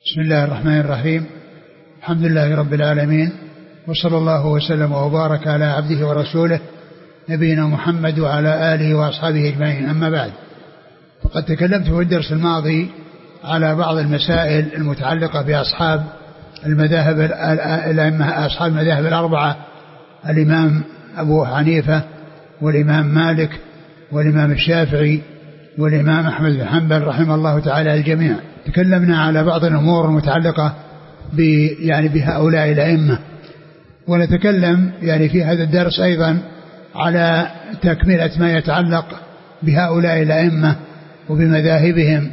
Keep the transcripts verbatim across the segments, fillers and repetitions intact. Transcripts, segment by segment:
بسم الله الرحمن الرحيم. الحمد لله رب العالمين، وصلى الله وسلم وبارك على عبده ورسوله نبينا محمد وعلى آله وأصحابه أجمعين. أما بعد، فقد تكلمت في الدرس الماضي على بعض المسائل المتعلقة بأصحاب المذاهب الأئمة أصحاب المذاهب الأربعة، الإمام أبو حنيفة والإمام مالك والإمام الشافعي والإمام أحمد بن حنبل رحمه الله تعالى الجميع. تكلمنا على بعض الأمور المتعلقة يعني بهؤلاء الأئمة، ونتكلم يعني في هذا الدرس أيضا على تكملة ما يتعلق بهؤلاء الأئمة وبمذاهبهم.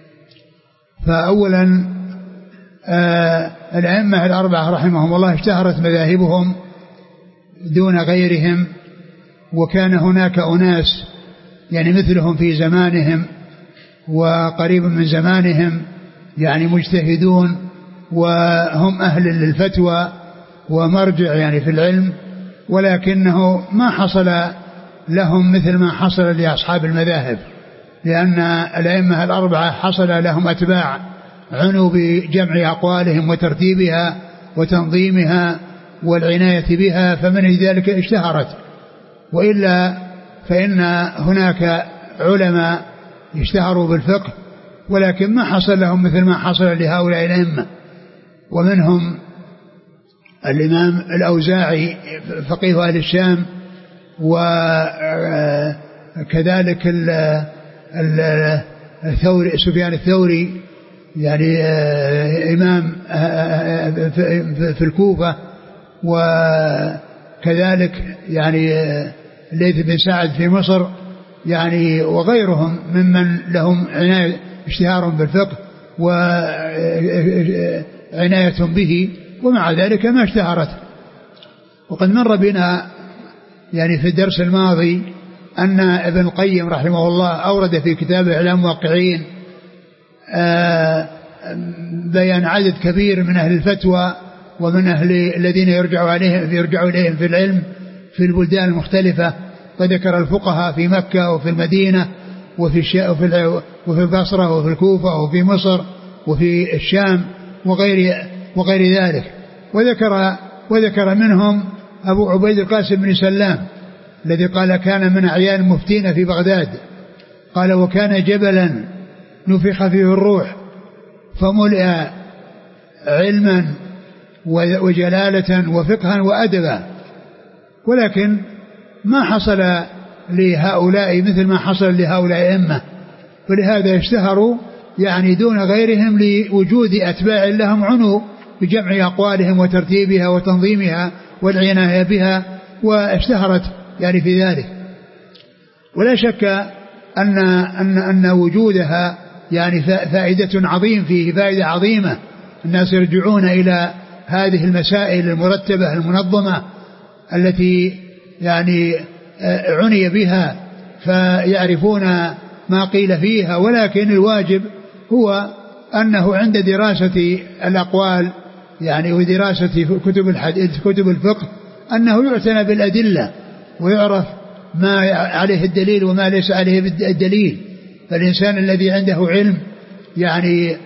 فأولا آه الأئمة الأربعة رحمهم الله اشتهرت مذاهبهم دون غيرهم، وكان هناك أناس يعني مثلهم في زمانهم وقريب من زمانهم يعني مجتهدون، وهم أهل للفتوى ومرجع يعني في العلم، ولكنه ما حصل لهم مثل ما حصل لأصحاب المذاهب، لأن الأئمة الأربعة حصل لهم أتباع عنوا بجمع أقوالهم وترتيبها وتنظيمها والعناية بها، فمن ذلك اشتهرت. وإلا فإن هناك علماء اشتهروا بالفقه ولكن ما حصل لهم مثل ما حصل لهؤلاء الأئمة، ومنهم الإمام الأوزاعي فقيه أهل الشام، وكذلك الثوري سفيان الثوري يعني إمام في الكوفة، وكذلك يعني الليث بن سعد في مصر يعني، وغيرهم ممن لهم عناية اشتهار بالفقه وعناية به، ومع ذلك ما اشتهرت. وقد مر بنا يعني في الدرس الماضي أن ابن القيم رحمه الله أورد في كتابه إعلام الموقعين بيان عدد كبير من أهل الفتوى ومن أهل الذين يرجعوا عليهم يرجعوا إليهم في العلم في البلدان المختلفة، وذكر الفقهاء في مكة وفي المدينة وفي وفي البصرة وفي الكوفة وفي مصر وفي الشام وغير وغير ذلك، وذكر وذكر منهم أبو عبيد القاسم بن سلام الذي قال كان من أعيان المفتين في بغداد، قال وكان جبلا نفخ فيه الروح فملئ علما وجلالة وفقها وأدبا، ولكن ما حصل لهؤلاء مثل ما حصل لهؤلاء الأئمة، ولهذا اشتهروا يعني دون غيرهم لوجود أتباع لهم عنوا بجمع أقوالهم وترتيبها وتنظيمها والعناية بها، واشتهرت يعني في ذلك. ولا شك أن, أن, أن وجودها يعني فائدة عظيم فيه فائدة عظيمة، الناس يرجعون إلى هذه المسائل المرتبة المنظمة التي يعني عني بها فيعرفون ما قيل فيها، ولكن الواجب هو أنه عند دراسة الأقوال يعني ودراسة كتب الحديث كتب الفقه أنه يعتنى بالأدلة ويعرف ما عليه الدليل وما ليس عليه الدليل. فالإنسان الذي عنده علم يعني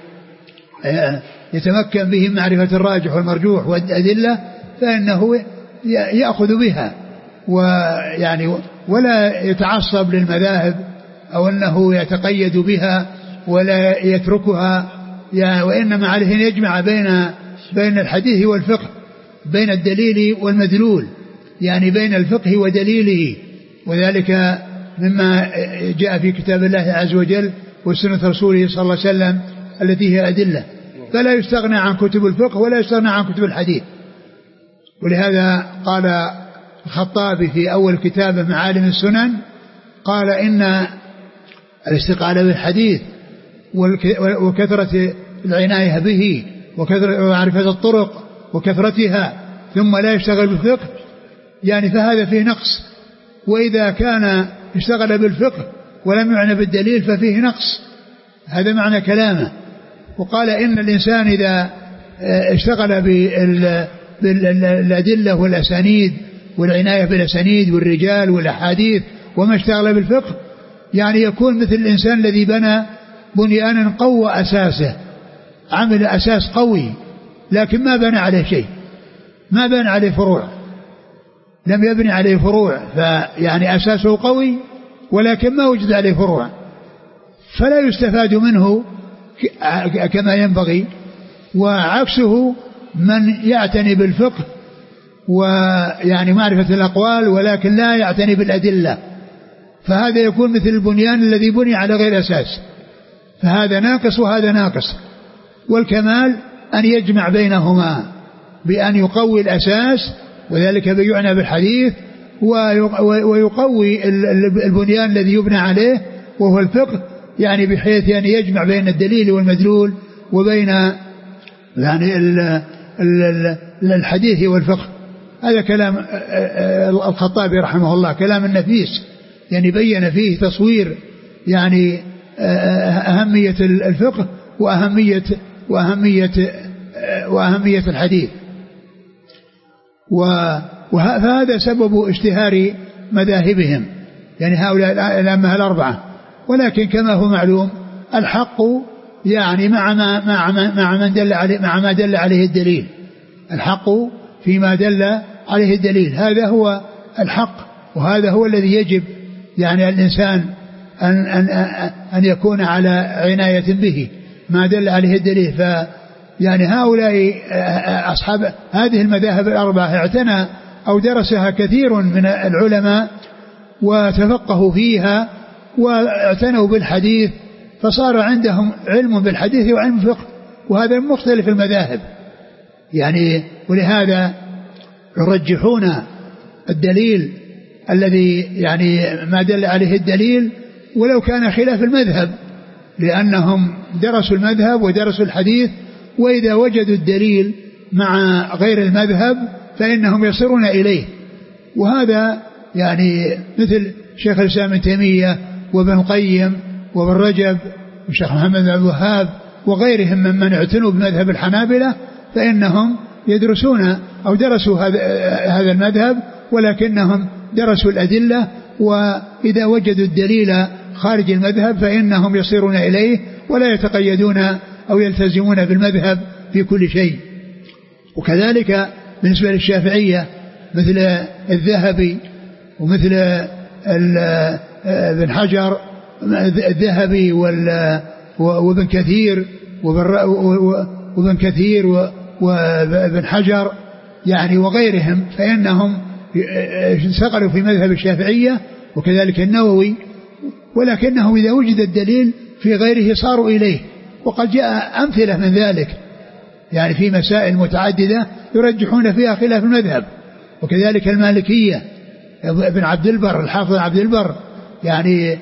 يتمكن به معرفة الراجح والمرجوح والأدلة فإنه يأخذ بها، ويعني ولا يتعصب للمذاهب أو أنه يتقيد بها ولا يتركها يعني، وإنما عليه أن يجمع بين بين الحديث والفقه، بين الدليل والمدلول، يعني بين الفقه ودليله، وذلك مما جاء في كتاب الله عز وجل وسنة رسوله صلى الله عليه وسلم التي هي أدلة، فلا يستغنى عن كتب الفقه ولا يستغنى عن كتب الحديث. ولهذا قال الخطابي في أول كتابه معالم السنن قال إن الاستقالة بالحديث وكثرة العناية به وكثرة معرفة الطرق وكثرتها ثم لا يشتغل بالفقه يعني فهذا فيه نقص، وإذا كان اشتغل بالفقه ولم يعنى بالدليل ففيه نقص، هذا معنى كلامه. وقال إن الإنسان إذا اشتغل بالأدلة والأسانيد والعناية بالأسانيد والرجال والأحاديث وما اشتغل بالفقه يعني يكون مثل الإنسان الذي بنى بنيانا قوى أساسه عمل أساس قوي لكن ما بنى عليه شيء، ما بنى عليه فروع، لم يبني عليه فروع، فيعني أساسه قوي ولكن ما وجد عليه فروع، فلا يستفاد منه كما ينبغي. وعكسه من يعتني بالفقه ويعني معرفة الأقوال ولكن لا يعتني بالأدلة، فهذا يكون مثل البنيان الذي بني على غير أساس، فهذا ناقص وهذا ناقص. والكمال أن يجمع بينهما بأن يقوي الأساس وذلك بيعنى بالحديث، ويقوي البنيان الذي يبنى عليه وهو الفقه، يعني بحيث أن يجمع بين الدليل والمدلول وبين يعني الحديث والفقه. هذا كلام الخطابي رحمه الله، كلام النفيس، يعني بين فيه تصوير يعني أهمية الفقه وأهمية وأهمية وأهمية الحديث. وهذا سبب اشتهار مذاهبهم، يعني هؤلاء الأئمة الأربعة. ولكن كما هو معلوم الحق يعني مع ما مع ما مع من دل عليه مع ما دل عليه الدليل، الحق فيما دل عليه الدليل، هذا هو الحق، وهذا هو الذي يجب يعني الإنسان أن أن أن يكون على عناية به، ما دل عليه الدليل. ف يعني هؤلاء أصحاب هذه المذاهب الأربعة اعتنى أو درسها كثير من العلماء وتفقهوا فيها واعتنوا بالحديث، فصار عندهم علم بالحديث وعلم الفقه، وهذا مختلف المذاهب يعني. ولهذا يرجحون الدليل الذي يعني ما دل عليه الدليل ولو كان خلاف المذهب، لأنهم درسوا المذهب ودرسوا الحديث، وإذا وجدوا الدليل مع غير المذهب فإنهم يصيرون إليه. وهذا يعني مثل شيخ الإسلام ابن تيمية وابن القيم وابن رجب وشيخ محمد بن عبد الوهاب وغيرهم ممن اعتنوا بمذهب الحنابلة، فإنهم يدرسون أو درسوا هذا المذهب ولكنهم درسوا الأدلة، وإذا وجدوا الدليل خارج المذهب فإنهم يصيرون إليه ولا يتقيدون أو يلتزمون بالمذهب في كل شيء. وكذلك بالنسبة للشافعية مثل الذهبي ومثل ابن حجر الذهبي وابن كثير وابن كثير وابن حجر يعني وغيرهم، فإنهم انتقلوا في مذهب الشافعية، وكذلك النووي، ولكنه إذا وجد الدليل في غيره صاروا إليه. وقد جاء أمثلة من ذلك يعني في مسائل متعددة يرجحون فيها خلاف المذهب. وكذلك المالكية ابن عبد البر الحافظ عبد البر يعني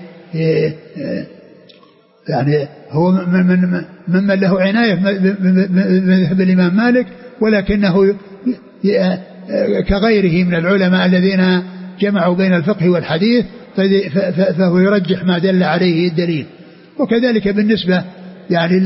يعني هو من من ممن له عناية بمذهب الإمام مالك، ولكنه كغيره من العلماء الذين جمعوا بين الفقه والحديث، فهو يرجح ما دل عليه الدليل. وكذلك بالنسبة يعني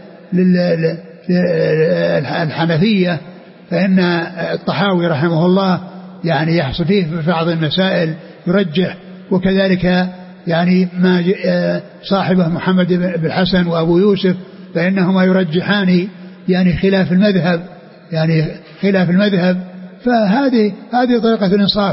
للحنفية فإن الطحاوي رحمه الله يعني يحصل فيه في بعض المسائل يرجح، وكذلك يعني ما صاحبه محمد بن الحسن وأبو يوسف فإنهما يرجحان يعني خلاف المذهب يعني خلاف المذهب. فهذه هذه طريقة الإنصاف.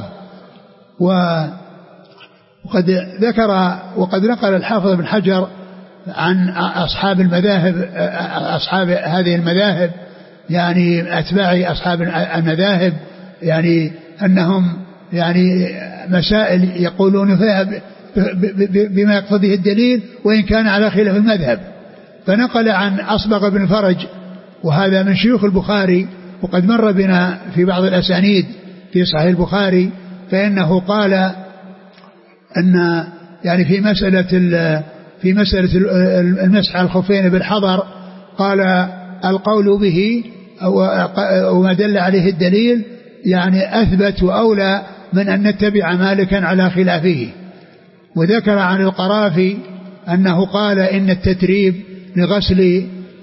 وقد ذكر وقد نقل الحافظ بن حجر عن أصحاب المذاهب أصحاب هذه المذاهب يعني أتباع أصحاب المذاهب يعني أنهم يعني مسائل يقولون فيها بما يقتضيه الدليل وإن كان على خلاف المذهب. فنقل عن أصبغ بن فرج وهذا من شيوخ البخاري، وقد مر بنا في بعض الأسانيد في صحيح البخاري، فإنه قال أن يعني في مسألة في مسألة المسح على الخفين بالحضر قال القول به أو ما دل عليه الدليل يعني أثبت وأولى من أن نتبع مالكا على خلافه. وذكر عن القرافي أنه قال إن التتريب لغسل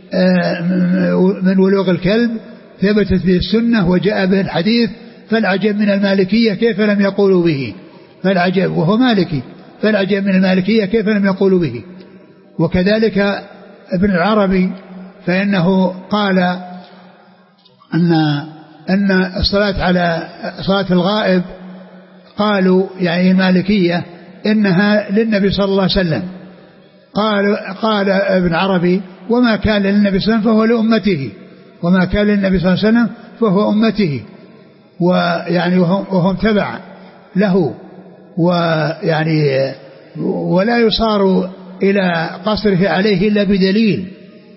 من ولوغ الكلب ثبتت به السنة وجاء به الحديث، فالعجب من المالكية كيف لم يقولوا به، فالعجب وهو مالكي، فالعجب من المالكية كيف لم يقولوا به. وكذلك ابن العربي فإنه قال أن أن الصلاة على صلاة الغائب قالوا يعني المالكية إنها للنبي صلى الله عليه وسلم. قال قال ابن عربي وما كان للنبي صلى الله عليه وسلم فهو لأمته، وما كان للنبي صلى الله عليه وسلم فهو أمته، ويعني وهم, وهم تبع له، ويعني ولا يصار إلى قصره عليه إلا بدليل.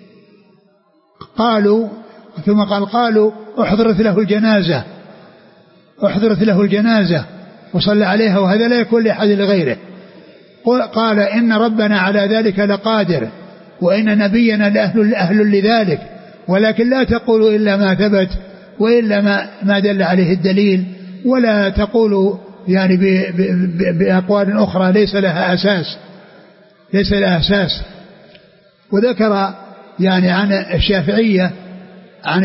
قالوا ثم قال قالوا أحضرت له الجنازة أحضرت له الجنازة وصلى عليها، وهذا لا يكون لأحد لغيره. قال إن ربنا على ذلك لقادر، وإن نبينا لأهل أهل لذلك، ولكن لا تقولوا إلا ما ثبت وإلا ما, ما دل عليه الدليل، ولا تقولوا يعني بأقوال أخرى ليس لها أساس ليس لها أساس. وذكر يعني عن الشافعية عن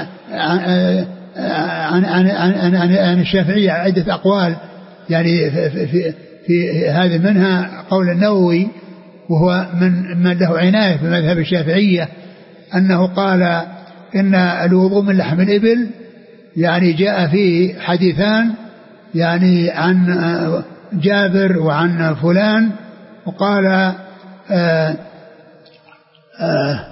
عن عن عن, عن, عن الشافعية عدة أقوال يعني في, في, في هذه، منها قول النووي وهو من من له عناية في مذهب الشافعية، أنه قال إن الوضوء من لحم الإبل يعني جاء فيه حديثان يعني عن جابر وعن فلان، وقال آآ آآ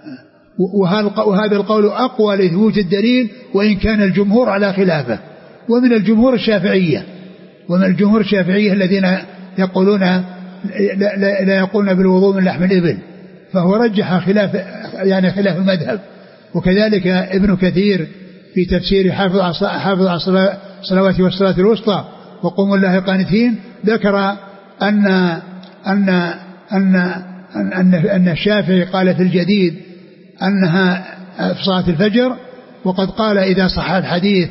وهذا القول أقوى لثبوت الدليل وإن كان الجمهور على خلافه. ومن الجمهور الشافعية ومن الجمهور الشافعية الذين يقولون لا, لا يقولون بالوضوء من لحم الإبل، فهو رجح خلاف يعني خلاف المذهب. وكذلك ابن كثير في تفسير حافظ على الصلوات والصلاة الوسطى وقوموا الله قانتين ذكر أن أن أن أن أن الشافعي قال في الجديد أنها في صلاة الفجر، وقد قال إذا صح الحديث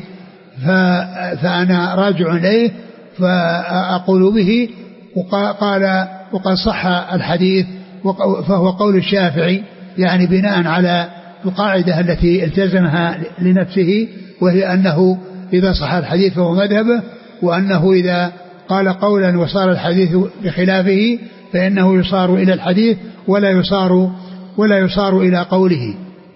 فأنا راجع إليه فأقول به، وقال وقد صح الحديث فهو قول الشافعي يعني بناء على القاعدة التي التزمها لنفسه، وهي أنه إذا صح الحديث فهو مذهبه، وأنه إذا قال قولا وصار الحديث بخلافه فإنه يصار إلى الحديث ولا يصار ولا يصار إلى قوله.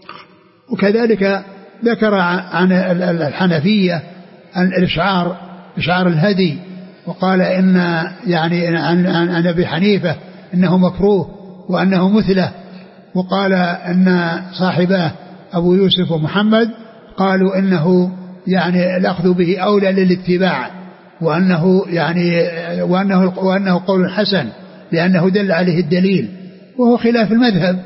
وكذلك ذكر عن الحنفية الإشعار إشعار الهدي، وقال إن يعني عن أبي حنيفة إنه مكروه وأنه مثله، وقال أن صاحبه أبو يوسف ومحمد قالوا إنه يعني الأخذ به أولى للاتباع، وأنه يعني وأنه وأنه قول حسن لأنه دل عليه الدليل، وهو خلاف المذهب.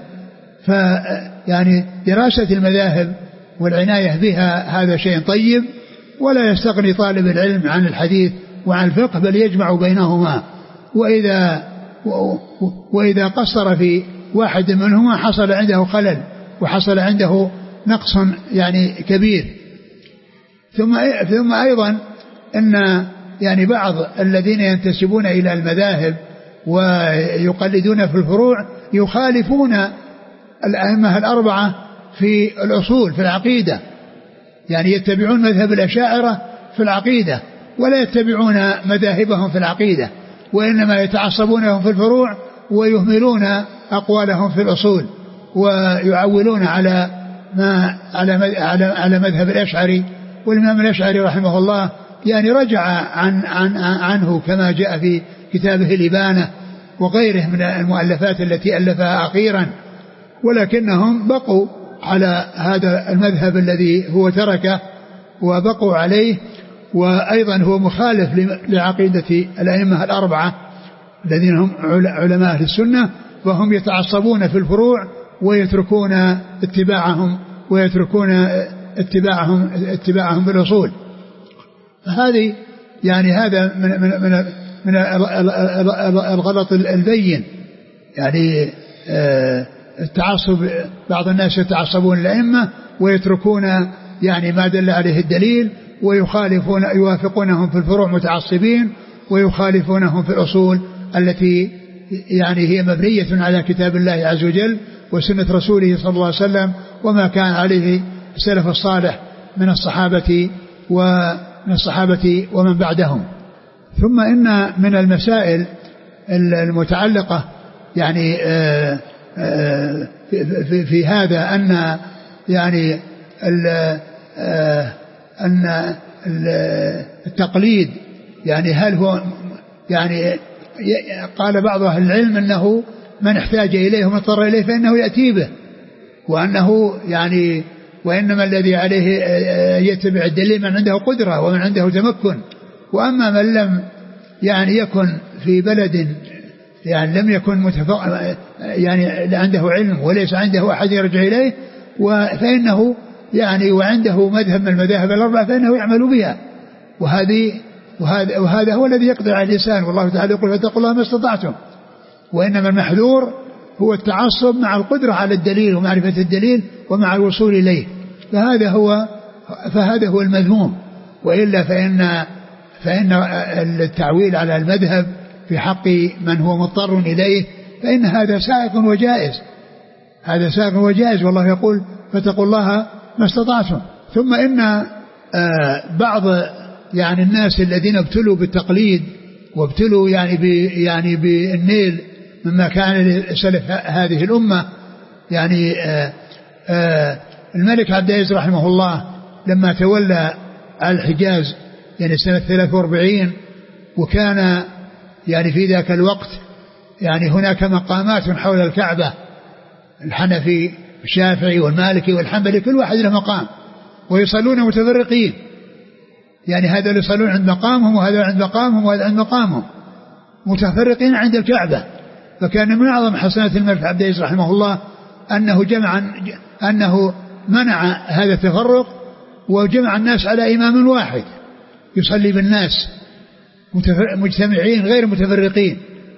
فيعني دراسة المذاهب والعناية بها هذا شيء طيب، ولا يستغني طالب العلم عن الحديث وعن الفقه، بل يجمع بينهما. وإذا وإذا قصر في واحد منهما حصل عنده خلل وحصل عنده نقص يعني كبير. ثم ثم أيضا أن يعني بعض الذين ينتسبون إلى المذاهب ويقلدون في الفروع يخالفون الأئمة الأربعة في الأصول في العقيدة، يعني يتبعون مذهب الأشاعرة في العقيدة ولا يتبعون مذاهبهم في العقيدة، وإنما يتعصبونهم في الفروع ويهملون أقوالهم في الأصول، ويعولون على ما على على على مذهب الأشعري. والإمام الأشعري رحمه الله يعني رجع عن عن عنه كما جاء في كتابه الإبانة وغيره من المؤلفات التي ألفها أخيرا، ولكنهم بقوا على هذا المذهب الذي هو تركه وبقوا عليه. وأيضا هو مخالف لعقيدة الأئمة الأربعة الذين هم علماء أهل السنة، وهم يتعصبون في الفروع ويتركون اتباعهم ويتركون اتباعهم اتباعهم بالأصول. هذه يعني هذا من من من, من الغلط البين، يعني التعصب. بعض الناس يتعصبون الأئمة ويتركون يعني ما دل عليه الدليل، ويخالفون يوافقونهم في الفروع متعصبين، ويخالفونهم في الأصول التي يعني هي مبنية على كتاب الله عز وجل وسنة رسوله صلى الله عليه وسلم وما كان عليه السلف الصالح من الصحابة ومن الصحابة ومن بعدهم. ثم إن من المسائل المتعلقة يعني في, في هذا أن يعني أن التقليد يعني هل هو يعني قال بعض أهل العلم أنه من احتاج إليه ومن اضطر إليه فإنه يأتي به، وأنه يعني وإنما الذي عليه يتبع الدليل من عنده قدرة ومن عنده تمكن، وأما من لم يعني يكن في بلد يعني لم يكن متفق يعني عنده علم وليس عنده أحد يرجع إليه فإنه يعني وعنده مذهب من المذاهب الأربعة فإنه يعمل بها، وهذه وهذا, وهذا هو الذي يقدر على الإنسان، والله تعالى يقول فاتقوا الله ما استطعتم. وإنما المحذور هو التعصب مع القدرة على الدليل ومعرفة الدليل ومع الوصول إليه، فهذا هو فهذا هو المذموم. وإلا فإن فإن التعويل على المذهب في حق من هو مضطر إليه فإن هذا سائق وجائز، هذا سائق وجائز، والله يقول فاتقوا الله ما استطعتم. ثم إن بعض يعني الناس الذين ابتلوا بالتقليد وابتلوا يعني ب يعني بالنيل مما كان سلف هذه الأمة، يعني آآ آآ الملك عبد العزيز رحمه الله لما تولى الحجاز يعني سنة ثلاثة وأربعين، وكان يعني في ذاك الوقت يعني هناك مقامات حول الكعبة، الحنفي والشافعي والمالكي والحنبلي كل واحد له مقام ويصلون متفرقين، يعني هذا يصلون عند مقامهم وهذا عند مقامهم وهذا عند مقامهم متفرقين عند الكعبة. فكان من أعظم حسنات الملك عبد العزيز رحمه الله أنه جمع أنه منع هذا التفرق وجمع الناس على إمام واحد يصلي بالناس مجتمعين غير متفرقين.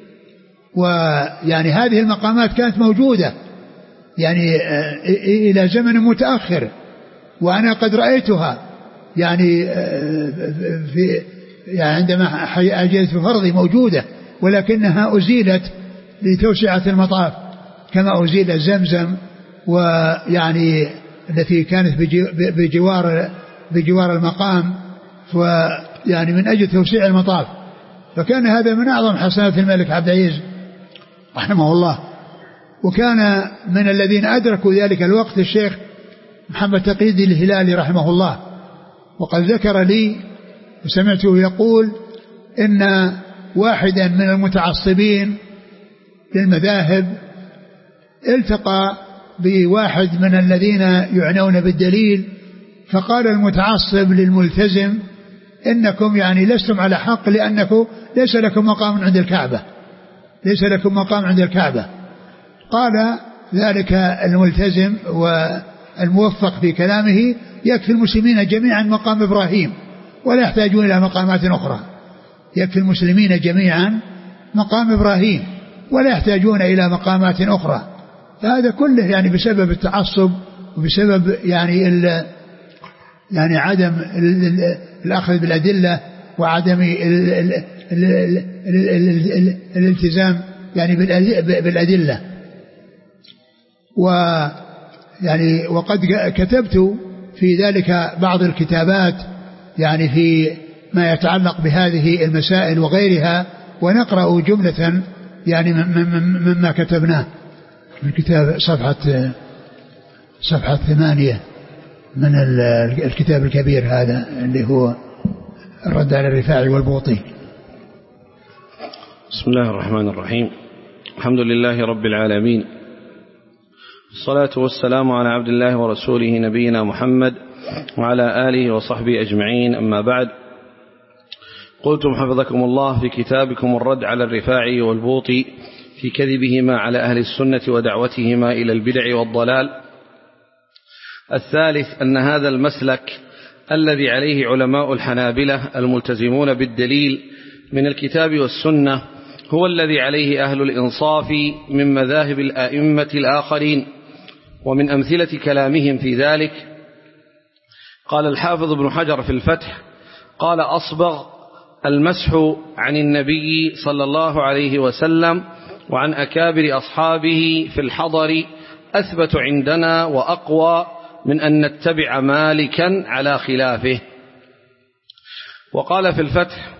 ويعني هذه المقامات كانت موجودة يعني إلى زمن متأخر، وأنا قد رأيتها يعني في يعني عندما أجلت في فرضي موجودة، ولكنها أزيلت لتوسعة المطاف كما أزيل زمزم ويعني التي كانت بجوار بجوار المقام، ويعني من أجل توسيع المطاف. فكان هذا من أعظم حسنات الملك عبد العزيز رحمه الله. وكان من الذين أدركوا ذلك الوقت الشيخ محمد تقي الدين الهلالي رحمه الله، وقد ذكر لي وسمعته يقول إن واحدا من المتعصبين للمذاهب التقى بواحد من الذين يعنون بالدليل، فقال المتعصب للملتزم إنكم يعني لستم على حق لأنكم ليس لكم مقام عند الكعبة، ليس لكم مقام عند الكعبة. قال ذلك الملتزم والموفق في كلامه يكفي المسلمين جميعا مقام إبراهيم ولا يحتاجون إلى مقامات أخرى، يكفي المسلمين جميعا مقام إبراهيم ولا يحتاجون إلى مقامات أخرى. فهذا كله يعني بسبب التعصب وبسبب يعني ال يعني عدم ال ال الأخذ بالأدلة وعدم ال ال ال ال ال الالتزام يعني بالأدلة. ويعني وقد كتبت في ذلك بعض الكتابات يعني في ما يتعلق بهذه المسائل وغيرها، ونقرأ جملة يعني مما كتبناه من كتاب صفحة صفحة ثمانية من الكتاب الكبير هذا اللي هو الرد على الرفاعي والبوطي. بسم الله الرحمن الرحيم، الحمد لله رب العالمين، الصلاة والسلام على عبد الله ورسوله نبينا محمد وعلى آله وصحبه أجمعين، أما بعد. قلتم حفظكم الله في كتابكم الرد على الرفاعي والبوطي في كذبهما على أهل السنة ودعوتهما إلى البدع والضلال. الثالث أن هذا المسلك الذي عليه علماء الحنابلة الملتزمون بالدليل من الكتاب والسنة هو الذي عليه أهل الإنصاف من مذاهب الآئمة الآخرين. ومن أمثلة كلامهم في ذلك قال الحافظ ابن حجر في الفتح قال أصبغ المسح عن النبي صلى الله عليه وسلم وعن أكابر أصحابه في الحضر أثبت عندنا وأقوى من أن نتبع مالكا على خلافه. وقال في الفتح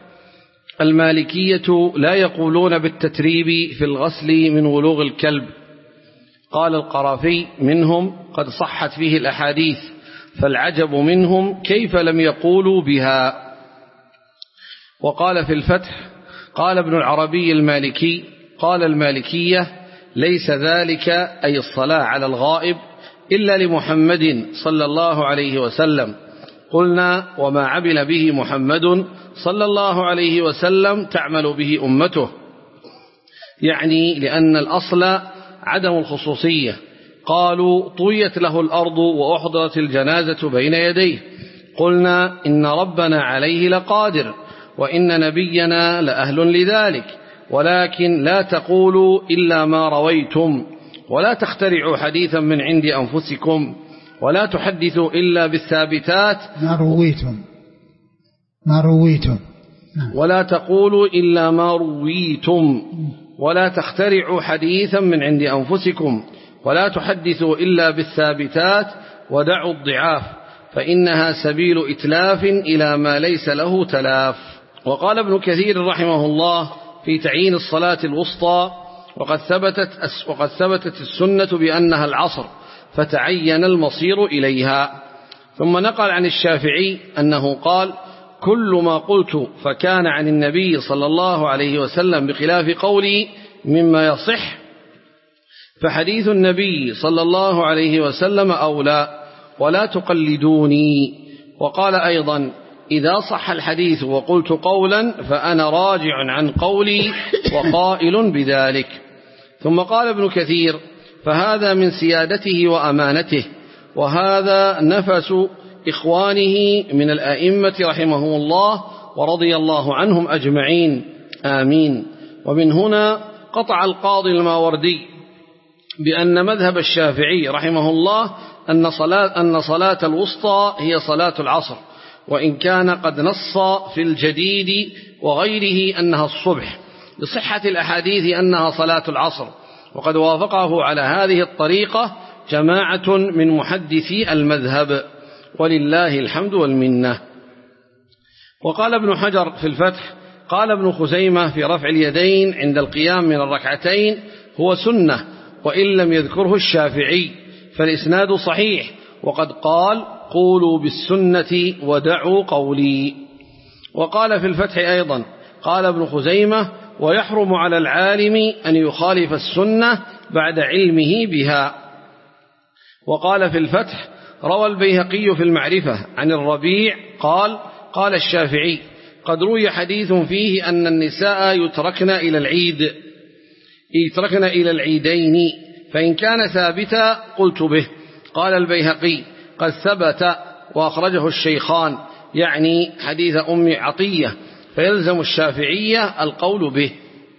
المالكية لا يقولون بالتتريب في الغسل من ولوغ الكلب، قال القرافي: منهم قد صحت فيه الأحاديث، فالعجب منهم كيف لم يقولوا بها. وقال في الفتح: قال ابن العربي المالكي: قال المالكية: ليس ذلك أي الصلاة على الغائب إلا لمحمد صلى الله عليه وسلم. قلنا: وما عمل به محمد صلى الله عليه وسلم تعمل به أمته، يعني لأن الأصل عدم الخصوصية. قالوا: طويت له الأرض وأحضرت الجنازة بين يديه. قلنا: إن ربنا عليه لقادر، وإن نبينا لأهل لذلك، ولكن لا تقولوا إلا ما رويتم، ولا تخترعوا حديثا من عند أنفسكم، ولا تحدثوا إلا بالثابتات ما رويتم ما رويتم ولا تقولوا إلا ما رويتم، ولا تخترعوا حديثا من عند أنفسكم، ولا تحدثوا إلا بالثابتات، ودعوا الضعاف، فإنها سبيل إتلاف إلى ما ليس له تلاف. وقال ابن كثير رحمه الله في تعيين الصلاة الوسطى: وقد ثبتت, وقد ثبتت السنة بأنها العصر، فتعين المصير إليها. ثم نقل عن الشافعي أنه قال: كل ما قلت فكان عن النبي صلى الله عليه وسلم بخلاف قولي مما يصح، فحديث النبي صلى الله عليه وسلم أولى، ولا تقلدوني. وقال أيضا: إذا صح الحديث وقلت قولا فأنا راجع عن قولي وقائل بذلك. ثم قال ابن كثير: فهذا من سيادته وأمانته، وهذا نفس إخوانه من الأئمة رحمهم الله ورضي الله عنهم أجمعين، آمين. ومن هنا قطع القاضي الماوردي بأن مذهب الشافعي رحمه الله أن صلاة, أن صلاة الوسطى هي صلاة العصر، وإن كان قد نص في الجديد وغيره أنها الصبح، لصحة الأحاديث أنها صلاة العصر. وقد وافقه على هذه الطريقة جماعة من محدثي المذهب، ولله الحمد والمنة. وقال ابن حجر في الفتح: قال ابن خزيمة في رفع اليدين عند القيام من الركعتين هو سنة، وإن لم يذكره الشافعي، فالإسناد صحيح، وقد قال: قولوا بالسنة ودعوا قولي. وقال في الفتح أيضا: قال ابن خزيمة: ويحرم على العالم أن يخالف السنة بعد علمه بها. وقال في الفتح: روى البيهقي في المعرفة عن الربيع قال: قال الشافعي: قد روي حديث فيه أن النساء يتركن إلى العيد يتركن إلى العيدين، فإن كان ثابتا قلت به. قال البيهقي: قد ثبت وأخرجه الشيخان، يعني حديث أم عطية، فيلزم الشافعية القول به.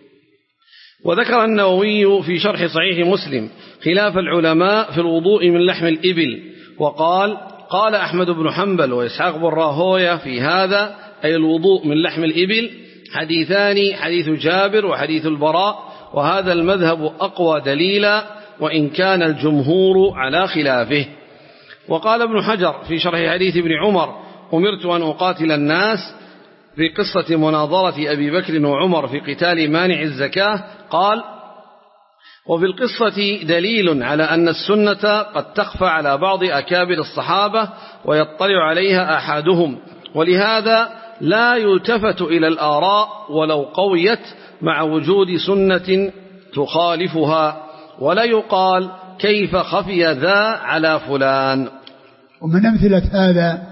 وذكر النووي في شرح صحيح مسلم خلاف العلماء في الوضوء من لحم الإبل، وقال: قال أحمد بن حنبل وإسحاق بن راهوية في هذا، أي الوضوء من لحم الإبل، حديثان: حديث جابر وحديث البراء، وهذا المذهب أقوى دليلا، وإن كان الجمهور على خلافه. وقال ابن حجر في شرح حديث ابن عمر: أمرت أن أقاتل الناس، في قصة مناظرة أبي بكر وعمر في قتال مانع الزكاة، قال: وفي القصة دليل على أن السنة قد تخفى على بعض أكابر الصحابة ويطلع عليها أحدهم، ولهذا لا يلتفت إلى الآراء ولو قويت مع وجود سنة تخالفها، ولا يقال كيف خفي ذا على فلان. ومن أمثلة هذا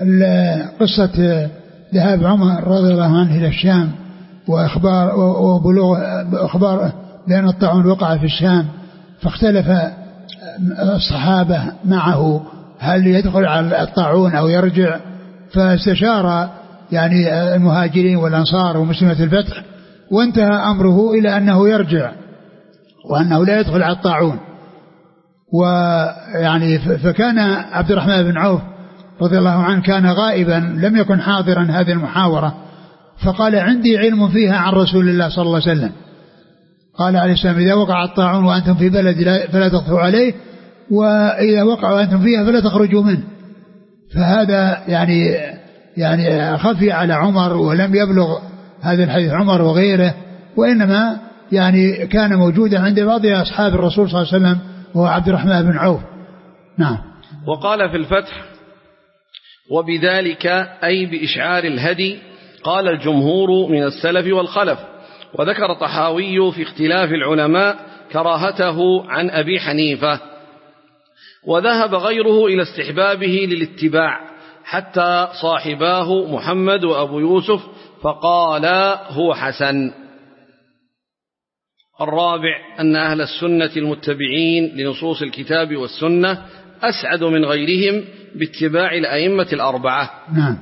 قصة ذهاب عمر رضي الله عنه إلى الشام، وأخبار وبلوغ أخبار بأن الطاعون وقع في الشام، فاختلف الصحابة معه هل يدخل على الطاعون أو يرجع، فاستشار يعني المهاجرين والأنصار ومسلمة الفتح، وانتهى أمره إلى أنه يرجع وأنه لا يدخل على الطاعون. ويعني فكان عبد الرحمن بن عوف رضي الله عنه كان غائبا، لم يكن حاضرا هذه المحاورة، فقال: عندي علم فيها عن رسول الله صلى الله عليه وسلم. قال عليه السلام: إذا وقع الطاعون وأنتم في بلد فلا تدخلوا عليه، وإذا وقع وأنتم فيها فلا تخرجوا منه. فهذا يعني يعني خفي على عمر، ولم يبلغ هذا الحديث عمر وغيره، وإنما يعني كان موجودا عند بعض أصحاب الرسول صلى الله عليه وسلم وهو عبد الرحمن بن عوف. نعم. وقال في الفتح: وبذلك أي بإشعار الهدي قال الجمهور من السلف والخلف. وذكر طحاوي في اختلاف العلماء كراهته عن أبي حنيفة، وذهب غيره إلى استحبابه للاتباع حتى صاحباه محمد وأبو يوسف فقال هو حسن. الرابع أن أهل السنة المتبعين لنصوص الكتاب والسنة أسعد من غيرهم باتباع الأئمة الأربعة. نعم.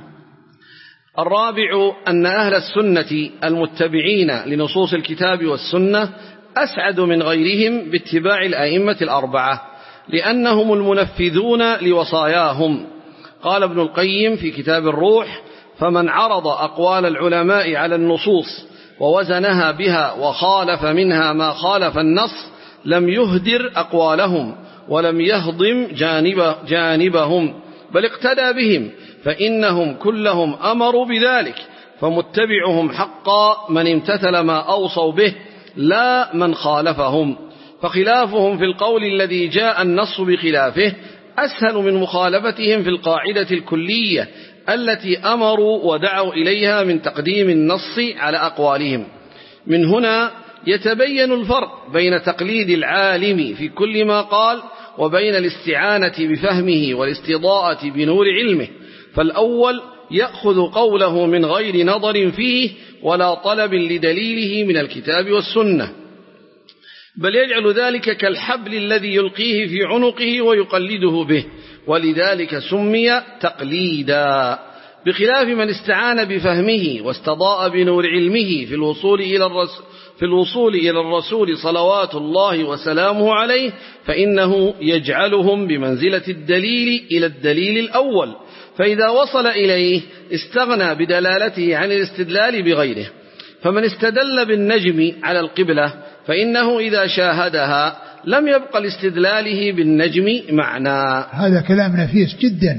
الرابع أن أهل السنة المتبعين لنصوص الكتاب والسنة أسعد من غيرهم باتباع الأئمة الأربعة لأنهم المنفذون لوصاياهم. قال ابن القيم في كتاب الروح: فمن عرض أقوال العلماء على النصوص ووزنها بها وخالف منها ما خالف النص لم يهدر أقوالهم ولم يهضم جانب جانبهم بل اقتدى بهم، فإنهم كلهم أمروا بذلك، فمتبعهم حقا من امتثل ما أوصوا به لا من خالفهم، فخلافهم في القول الذي جاء النص بخلافه أسهل من مخالفتهم في القاعدة الكلية التي أمروا ودعوا إليها من تقديم النص على أقوالهم. من هنا يتبين الفرق بين تقليد العالم في كل ما قال وبين الاستعانة بفهمه والاستضاءة بنور علمه، فالأول يأخذ قوله من غير نظر فيه ولا طلب لدليله من الكتاب والسنة، بل يجعل ذلك كالحبل الذي يلقيه في عنقه ويقلده به، ولذلك سمي تقليدا، بخلاف من استعان بفهمه واستضاء بنور علمه في الوصول إلى الرسول في الوصول إلى الرسول صلوات الله وسلامه عليه، فإنه يجعلهم بمنزلة الدليل إلى الدليل الأول، فإذا وصل إليه استغنى بدلالته عن الاستدلال بغيره. فمن استدل بالنجم على القبلة فإنه إذا شاهدها لم يبق لاستدلاله بالنجم معنى. هذا كلام نفيس جدا،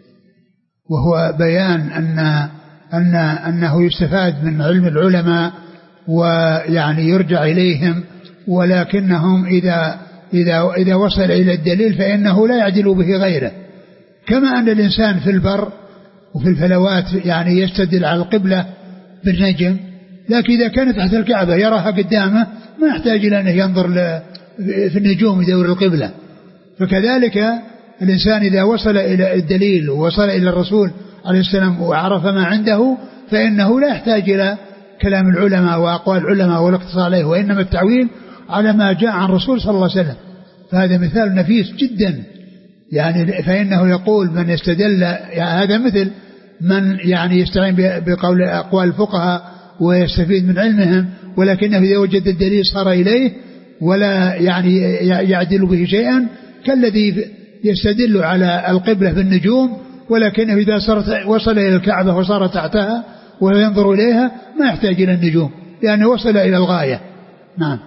وهو بيان أن أن أنه يستفاد من علم العلماء ويعني يرجع إليهم، ولكنهم إذا إذا إذا وصل إلى الدليل فإنه لا يعدل به غيره، كما أن الإنسان في البر وفي الفلوات يعني يستدل على القبلة بالنجم، لكن إذا كانت تحت الكعبة يراها قدامه ما يحتاج إلى أنه ينظر في النجوم يدور القبلة. فكذلك الإنسان إذا وصل إلى الدليل ووصل إلى الرسول عليه السلام وعرف ما عنده فإنه لا يحتاج إلى كلام العلماء وأقوال العلماء والاقتصار عليه، وإنما التعويل على ما جاء عن الرسول صلى الله عليه وسلم. فهذا مثال نفيس جدا، يعني فإنه يقول من يستدل، يعني هذا مثل من يعني يستعين بقول أقوال الفقهاء ويستفيد من علمهم، ولكنه إذا وجد الدليل صار إليه ولا يعني يعدل به شيئا، كالذي يستدل على القبلة بالنجوم ولكنه إذا صارت وصل إلى الكعبة وصار تحتها وينظر إليها ما يحتاج إلى النجوم لأنه وصل إلى الغاية. نعم.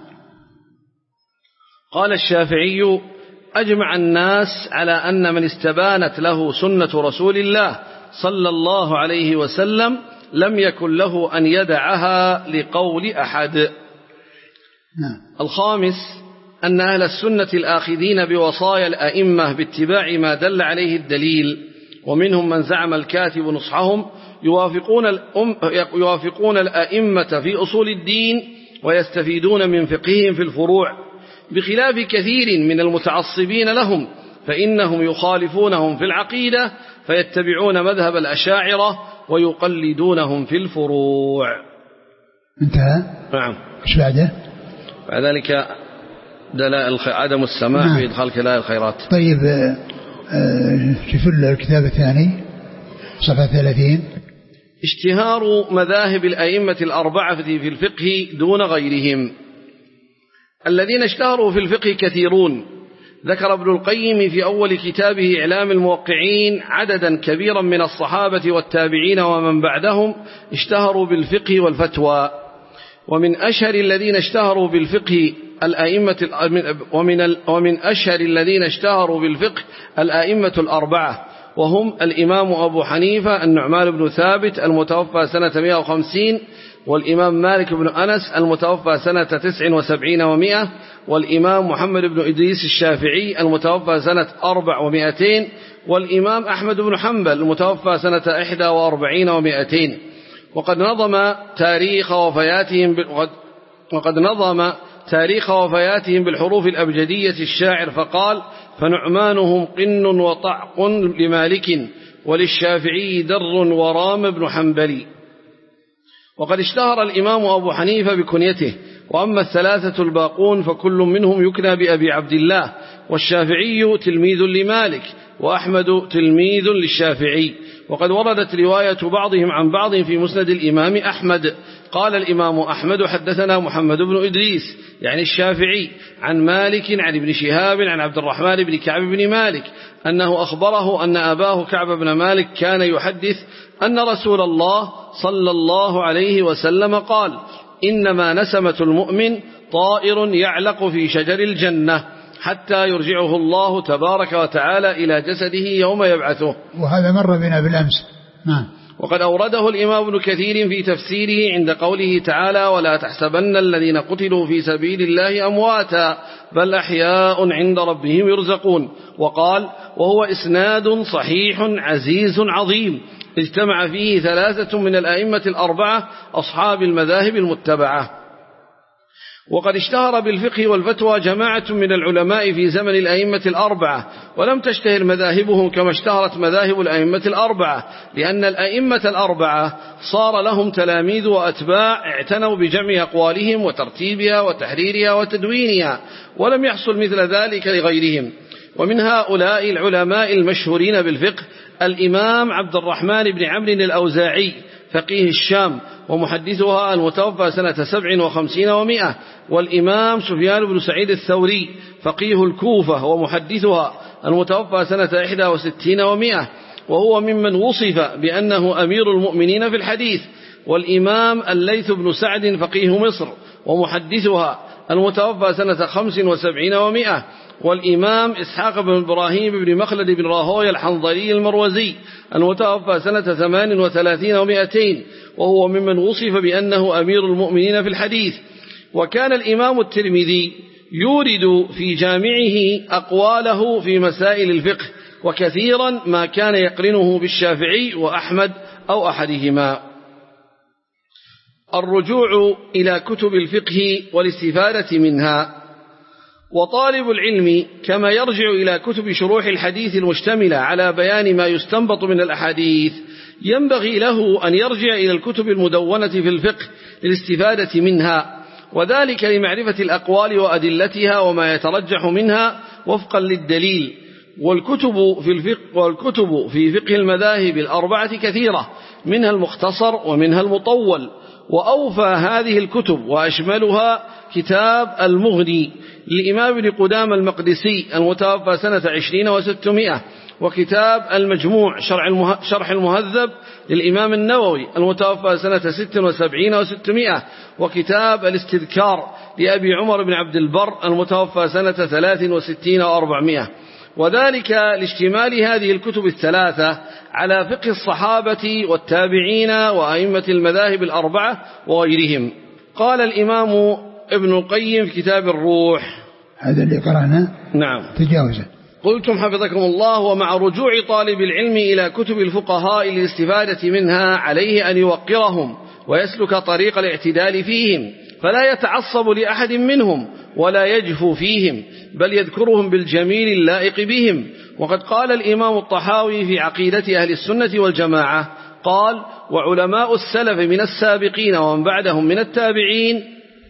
قال الشافعي: أجمع الناس على أن من استبانت له سنة رسول الله صلى الله عليه وسلم لم يكن له أن يدعها لقول أحد. نعم. الخامس أن أهل السنة الآخذين بوصايا الأئمة باتباع ما دل عليه الدليل، ومنهم من زعم الكاتب نصحهم، يوافقون, الأم يوافقون الأئمة في أصول الدين ويستفيدون من فقههم في الفروع، بخلاف كثير من المتعصبين لهم فإنهم يخالفونهم في العقيدة فيتبعون مذهب الأشاعرة ويقلدونهم في الفروع. انتهى. نعم. ايش بعده؟ بعد ذلك دلائل عدم السماح نعم. في إدخال كلام الخيرات. طيب شوف الكتاب الثاني صفحة ثلاثين. اشتهار مذاهب الأئمة الأربعة في الفقه دون غيرهم. الذين اشتهروا في الفقه كثيرون. ذكر ابن القيم في أول كتابه إعلام الموقعين عددا كبيرا من الصحابة والتابعين ومن بعدهم اشتهروا بالفقه والفتوى، ومن أشهر الذين اشتهروا بالفقه الأئمة ومن ومن أشهر الذين اشتهروا بالفقه الأئمة الأربعة، وهم الإمام أبو حنيفة النعمان بن ثابت المتوفى سنة مئة وخمسين، والإمام مالك بن أنس المتوفى سنة تسع وسبعين ومئة، والإمام محمد بن إدريس الشافعي المتوفى سنة أربع ومائتين، والإمام أحمد بن حنبل المتوفى سنة إحدى وأربعين ومائتين. وقد نظم تاريخ وفياتهم وقد نظم تاريخ وفياتهم بالحروف الأبجدية الشاعر فقال: فنعمانهم قن وطعق لمالك، وللشافعي در ورام بن حنبل. وقد اشتهر الإمام أبو حنيفة بكنيته، وأما الثلاثة الباقون فكل منهم يكنى بأبي عبد الله، والشافعي تلميذ لمالك، وأحمد تلميذ للشافعي. وقد وردت رواية بعضهم عن بعض في مسند الإمام أحمد. قال الإمام أحمد: حدثنا محمد بن إدريس يعني الشافعي عن مالك عن ابن شهاب عن عبد الرحمن بن كعب بن مالك أنه أخبره أن أباه كعب بن مالك كان يحدث أن رسول الله صلى الله عليه وسلم قال: إنما نسمة المؤمن طائر يعلق في شجر الجنة حتى يرجعه الله تبارك وتعالى إلى جسده يوم يبعثه. وهذا مر بنا بالأمس. نعم. وقد أورده الإمام ابن كثير في تفسيره عند قوله تعالى: ولا تحسبن الذين قتلوا في سبيل الله أمواتا بل أحياء عند ربهم يرزقون. وقال: وهو إسناد صحيح عزيز عظيم اجتمع فيه ثلاثة من الأئمة الأربعة أصحاب المذاهب المتبعة. وقد اشتهر بالفقه والفتوى جماعة من العلماء في زمن الأئمة الأربعة، ولم تشتهر مذاهبهم كما اشتهرت مذاهب الأئمة الأربعة، لأن الأئمة الأربعة صار لهم تلاميذ وأتباع اعتنوا بجمع أقوالهم وترتيبها وتحريرها وتدوينها، ولم يحصل مثل ذلك لغيرهم. ومن هؤلاء العلماء المشهورين بالفقه الإمام عبد الرحمن بن عمرو الأوزاعي فقيه الشام ومحدثها المتوفى سنة سبع وخمسين ومائة، والإمام سفيان بن سعيد الثوري فقيه الكوفة ومحدثها المتوفى سنة إحدى وستين ومائة، وهو ممن وصف بأنه أمير المؤمنين في الحديث، والإمام الليث بن سعد فقيه مصر ومحدثها المتوفى سنة خمس وسبعين ومائة، والإمام إسحاق بن إبراهيم بن مخلد بن راهوي الحنظلي المروزي المتوفى سنة ثمان وثلاثين ومائتين، وهو ممن وصف بأنه أمير المؤمنين في الحديث. وكان الإمام الترمذي يورد في جامعه أقواله في مسائل الفقه، وكثيرا ما كان يقرنه بالشافعي وأحمد أو أحدهما. الرجوع إلى كتب الفقه والاستفادة منها. وطالب العلم كما يرجع إلى كتب شروح الحديث المشتملة على بيان ما يستنبط من الأحاديث، ينبغي له أن يرجع إلى الكتب المدونة في الفقه للاستفادة منها، وذلك لمعرفة الأقوال وأدلتها وما يترجح منها وفقا للدليل. والكتب في الفقه والكتب في فقه المذاهب الأربعة كثيرة، منها المختصر ومنها المطول. وأوفى هذه الكتب وأشملها كتاب المغني للإمام ابن قدامة المقدسي المتوفى سنة عشرين وستمائة، وكتاب المجموع شرح المهذب للإمام النووي المتوفى سنة ست وسبعين وستمائة، وكتاب الاستذكار لأبي عمر بن عبد البر المتوفى سنة ثلاث وستين وأربعمائة، وذلك لاشتمال هذه الكتب الثلاثة على فقه الصحابة والتابعين وأئمة المذاهب الأربعة وغيرهم. قال الإمام ابن القيم في كتاب الروح. هذا اللي قرأنا. نعم. تجاوزا. قلتم حفظكم الله: ومع رجوع طالب العلم إلى كتب الفقهاء للاستفادة منها عليه أن يوقرهم ويسلك طريق الاعتدال فيهم، فلا يتعصب لأحد منهم ولا يجفو فيهم، بل يذكرهم بالجميل اللائق بهم. وقد قال الإمام الطحاوي في عقيدة أهل السنة والجماعة قال: وعلماء السلف من السابقين ومن بعدهم من التابعين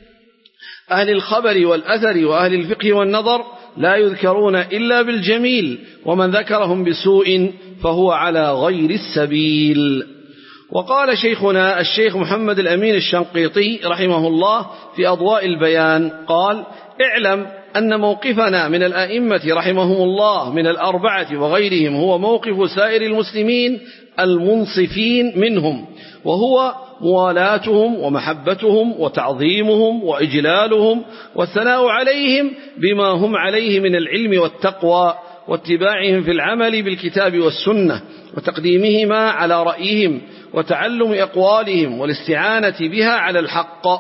أهل الخبر والأثر وأهل الفقه والنظر لا يذكرون إلا بالجميل، ومن ذكرهم بسوء فهو على غير السبيل. وقال شيخنا الشيخ محمد الأمين الشنقيطي رحمه الله في أضواء البيان قال: اعلم أن موقفنا من الأئمة رحمهم الله من الأربعة وغيرهم هو موقف سائر المسلمين المنصفين منهم، وهو موالاتهم ومحبتهم وتعظيمهم وإجلالهم والثناء عليهم بما هم عليه من العلم والتقوى، واتباعهم في العمل بالكتاب والسنة، وتقديمهما على رأيهم، وتعلم أقوالهم والاستعانة بها على الحق،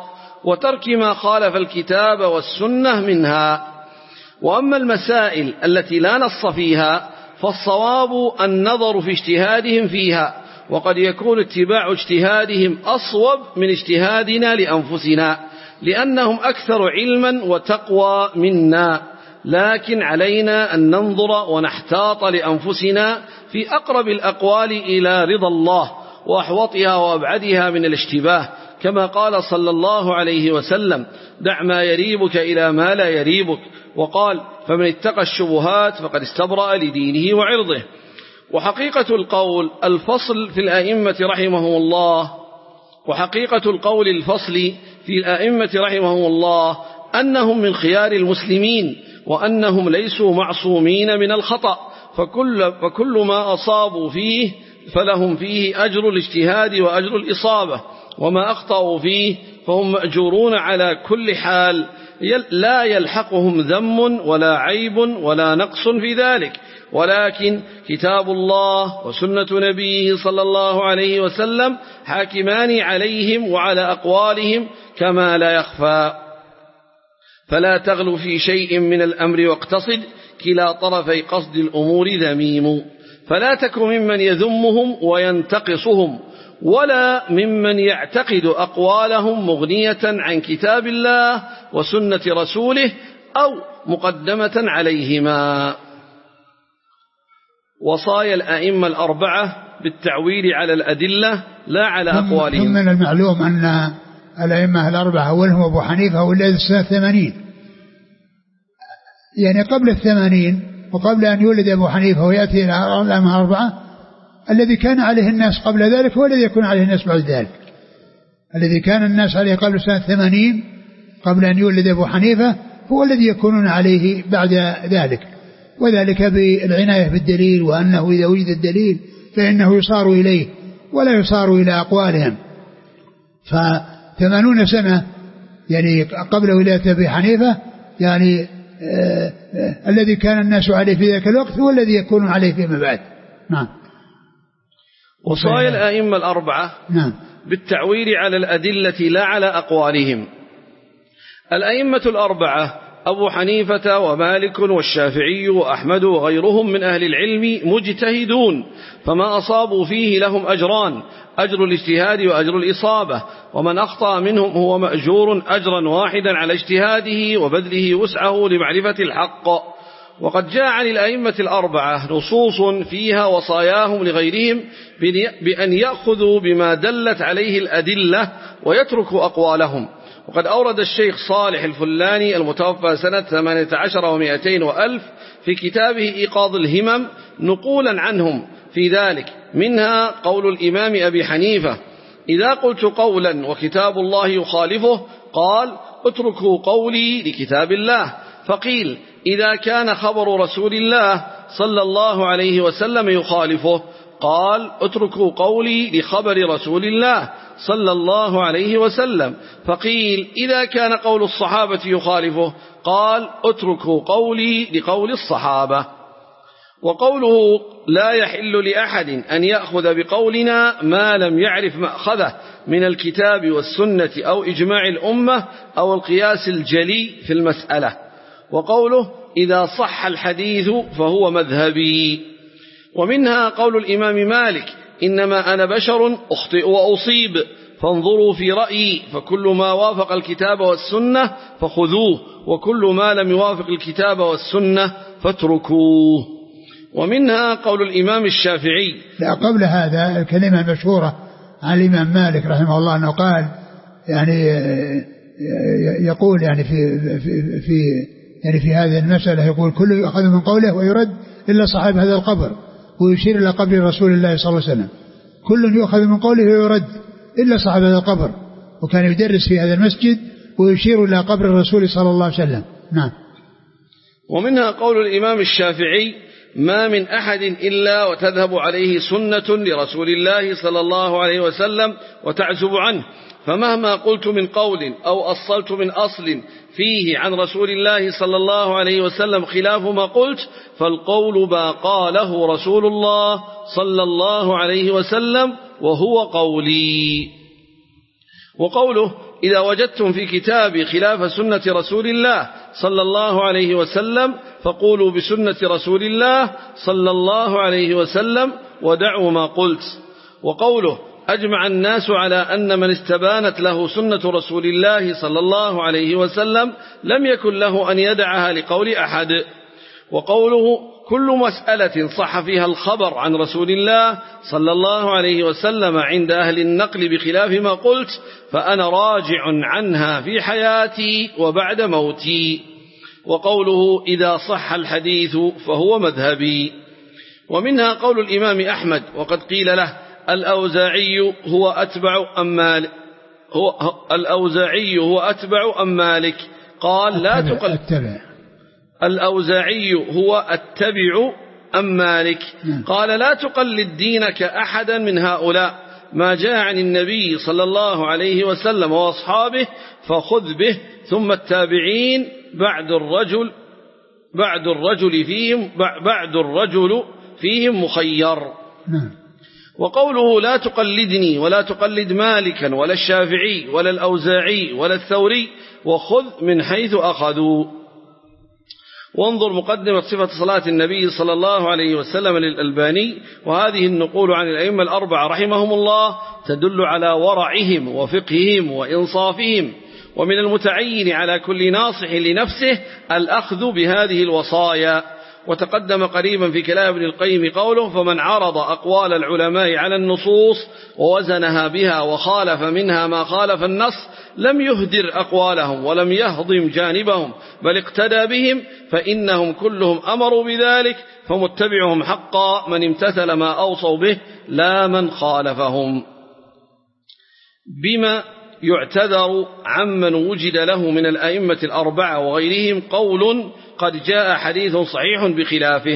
وترك ما خالف الكتاب والسنة منها. وأما المسائل التي لا نص فيها فالصواب النظر في اجتهادهم فيها، وقد يكون اتباع اجتهادهم أصوب من اجتهادنا لأنفسنا لأنهم أكثر علما وتقوى منا، لكن علينا أن ننظر ونحتاط لأنفسنا في أقرب الأقوال إلى رضا الله وأحوطها وأبعدها من الاشتباه، كما قال صلى الله عليه وسلم: دع ما يريبك إلى ما لا يريبك، وقال: فمن اتقى الشبهات فقد استبرأ لدينه وعرضه. وحقيقة القول الفصل في الأئمة رحمهم الله وحقيقة القول الفصل في الأئمة رحمهم الله أنهم من خيار المسلمين، وأنهم ليسوا معصومين من الخطأ، فكل, فكل ما أصابوا فيه فلهم فيه أجر الاجتهاد وأجر الإصابة، وما أخطأوا فيه فهم مأجورون على كل حال، لا يلحقهم ذم ولا عيب ولا نقص في ذلك، ولكن كتاب الله وسنة نبيه صلى الله عليه وسلم حاكمان عليهم وعلى أقوالهم كما لا يخفى. فلا تغلو في شيء من الأمر واقتصد، كلا طرفي قصد الأمور ذميم. فلا تك ممن يذمهم وينتقصهم، ولا ممن يعتقد أقوالهم مغنية عن كتاب الله وسنة رسوله أو مقدمة عليهما. وصايا الأئمة الأربعة بالتعويل على الأدلة لا على أقوالهم. من المعلوم أن الأئمة الأربعة أولهم أبو حنيفة ولد سنة ثمانين، يعني قبل الثمانين وقبل أن يولد أبو حنيفة ويأتي الأئمة الأربعة، الذي كان عليه الناس قبل ذلك هو الذي يكون عليه الناس بعد ذلك. الذي كان الناس عليه قبل سنة ثمانين قبل أن يولد أبو حنيفة هو الذي يكونون عليه بعد ذلك، وذلك بالعناية بالدليل، وأنه إذا وجد الدليل فإنه يصار إليه ولا يصار إلى أقوالهم. فثمانون سنة يعني قبل ولادة أبي حنيفة يعني آه آه الذي كان الناس عليه في ذلك الوقت هو الذي يكون عليه فيما بعد. نعم. وصايا الأئمة الأربعة نعم بالتعويل على الأدلة لا على أقوالهم. الأئمة الأربعة أبو حنيفة ومالك والشافعي وأحمد وغيرهم من أهل العلم مجتهدون، فما أصابوا فيه لهم أجران: أجر الاجتهاد وأجر الإصابة، ومن أخطأ منهم هو مأجور أجرا واحدا على اجتهاده وبذله وسعه لمعرفة الحق. وقد جاء عن الأئمة الأربعة نصوص فيها وصاياهم لغيرهم بأن يأخذوا بما دلت عليه الأدلة ويتركوا أقوالهم. وقد أورد الشيخ صالح الفلاني المتوفى سنة ثمانية عشر ومائتين وألف في كتابه إيقاظ الهمم نقولا عنهم في ذلك، منها قول الإمام أبي حنيفة: إذا قلت قولا وكتاب الله يخالفه قال اتركوا قولي لكتاب الله. فقيل: إذا كان خبر رسول الله صلى الله عليه وسلم يخالفه قال اتركوا قولي لخبر رسول الله صلى الله عليه وسلم. فقيل: إذا كان قول الصحابة يخالفه قال اتركوا قولي لقول الصحابة. وقوله: لا يحل لأحد أن يأخذ بقولنا ما لم يعرف مأخذه من الكتاب والسنة أو إجماع الأمة أو القياس الجلي في المسألة. وقوله: إذا صح الحديث فهو مذهبي. ومنها قول الإمام مالك: إنما أنا بشر أخطئ وأصيب، فانظروا في رأيي، فكل ما وافق الكتاب والسنة فخذوه، وكل ما لم يوافق الكتاب والسنة فاتركوه. ومنها قول الإمام الشافعي. لا، قبل هذا الكلمة المشهورة عن الإمام مالك رحمه الله أنه قال يعني يقول يعني في في في يعني في هذه المسألة يقول: كل يؤخذ من قوله ويرد إلا صاحب هذا القبر، ويشير إلى قبر رسول الله صلى الله عليه وسلم. كل يؤخذ من قوله ويرد إلا صاحب هذا القبر، وكان يدرس في هذا المسجد ويشير إلى قبر الرسول صلى الله عليه وسلم. نعم. ومنها قول الإمام الشافعي: ما من أحد إلا وتذهب عليه سنة لرسول الله صلى الله عليه وسلم وتعزب عنه، فمهما قلت من قول أو أصلت من أصل فيه عن رسول الله صلى الله عليه وسلم خلاف ما قلت فالقول ما قاله رسول الله صلى الله عليه وسلم وهو قولي. وقوله: إذا وجدتم في كتابي خلاف سنة رسول الله صلى الله عليه وسلم فقولوا بسنة رسول الله صلى الله عليه وسلم ودعوا ما قلت. وقوله أجمع الناس على أن من استبانت له سنة رسول الله صلى الله عليه وسلم لم يكن له أن يدعها لقول أحد. وقوله كل مسألة صح فيها الخبر عن رسول الله صلى الله عليه وسلم عند أهل النقل بخلاف ما قلت فأنا راجع عنها في حياتي وبعد موتي. وقوله إذا صح الحديث فهو مذهبي. ومنها قول الإمام أحمد وقد قيل له الأوزاعي هو أتبع أم مالك هو الأوزاعي هو أتبع أم مالك قال لا تقل الأوزاعي هو أتبع أم مالك قال لا تقلد دينك أحدا من هؤلاء ما جاء عن النبي صلى الله عليه وسلم وأصحابه فخذ به ثم التابعين بعد الرجل بعد الرجل فيهم بعد الرجل فيهم مخير. وقوله لا تقلدني ولا تقلد مالكا ولا الشافعي ولا الأوزاعي ولا الثوري وخذ من حيث أخذوا. وانظر مقدمة صفة صلاة النبي صلى الله عليه وسلم للألباني وهذه النقول عن الأئمة الأربعة رحمهم الله تدل على ورعهم وفقههم وإنصافهم. ومن المتعين على كل ناصح لنفسه الأخذ بهذه الوصايا. وتقدم قريبا في كلام ابن القيم قوله فمن عرض أقوال العلماء على النصوص ووزنها بها وخالف منها ما خالف النص لم يهدر أقوالهم ولم يهضم جانبهم بل اقتدى بهم فإنهم كلهم أمروا بذلك فمتبعهم حقا من امتثل ما أوصوا به لا من خالفهم. بما يعتذر عمن وجد له من الأئمة الأربعة وغيرهم قول قد جاء حديث صحيح بخلافه.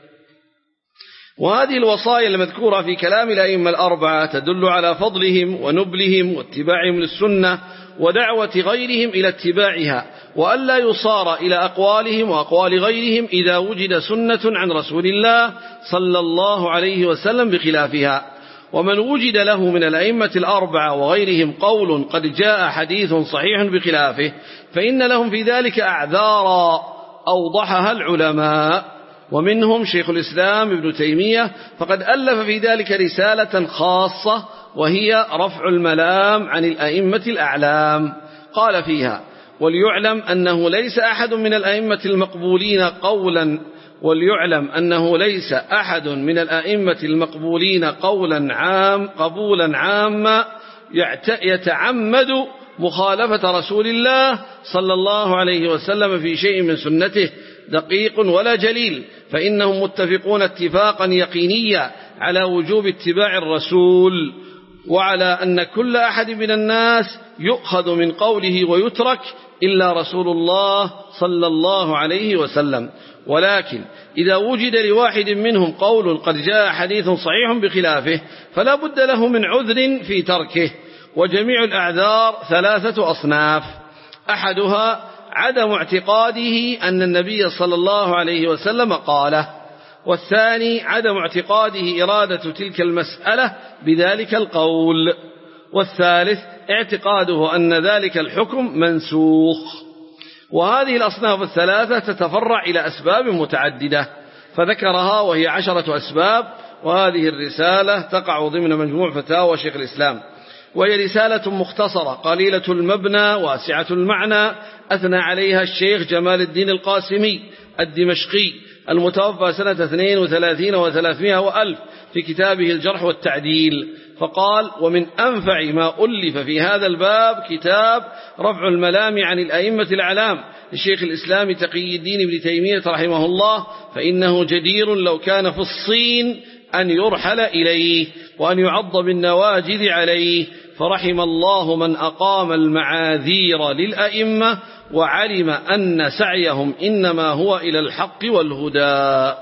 وهذه الوصايا المذكورة في كلام الأئمة الأربعة تدل على فضلهم ونبلهم واتباعهم للسنة ودعوة غيرهم إلى اتباعها وألا يصار إلى أقوالهم وأقوال غيرهم إذا وجد سنة عن رسول الله صلى الله عليه وسلم بخلافها. ومن وجد له من الأئمة الأربعة وغيرهم قول قد جاء حديث صحيح بخلافه فإن لهم في ذلك أعذارا أوضحها العلماء ومنهم شيخ الإسلام ابن تيمية فقد ألف في ذلك رسالة خاصة وهي رفع الملام عن الأئمة الأعلام. قال فيها وليعلم أنه ليس أحد من الأئمة المقبولين قولا وليعلم أنه ليس أحد من الأئمة المقبولين قولا عام قبولا عاما يتعمد مخالفة رسول الله صلى الله عليه وسلم في شيء من سنته دقيق ولا جليل فإنهم متفقون اتفاقا يقينيا على وجوب اتباع الرسول وعلى أن كل أحد من الناس يؤخذ من قوله ويترك إلا رسول الله صلى الله عليه وسلم. ولكن إذا وجد لواحد منهم قول قد جاء حديث صحيح بخلافه فلا بد له من عذر في تركه. وجميع الأعذار ثلاثة أصناف أحدها عدم اعتقاده أن النبي صلى الله عليه وسلم قاله والثاني عدم اعتقاده إرادة تلك المسألة بذلك القول والثالث اعتقاده أن ذلك الحكم منسوخ. وهذه الأصناف الثلاثة تتفرع إلى أسباب متعددة فذكرها وهي عشرة أسباب وهذه الرسالة تقع ضمن مجموع فتاوى شيخ الإسلام وهي رسالة مختصرة قليلة المبنى واسعة المعنى أثنى عليها الشيخ جمال الدين القاسمي الدمشقي المتوفى سنة اثنين وثلاثين وثلاثمائة وألف في كتابه الجرح والتعديل فقال ومن أنفع ما ألف في هذا الباب كتاب رفع الملام عن الأئمة الأعلام لشيخ الإسلام تقي الدين ابن تيمية رحمه الله فإنه جدير لو كان في الصين أن يرحل إليه وأن يعض بالنواجذ عليه فرحم الله من أقام المعاذير للأئمة وعلم أن سعيهم إنما هو إلى الحق والهدى.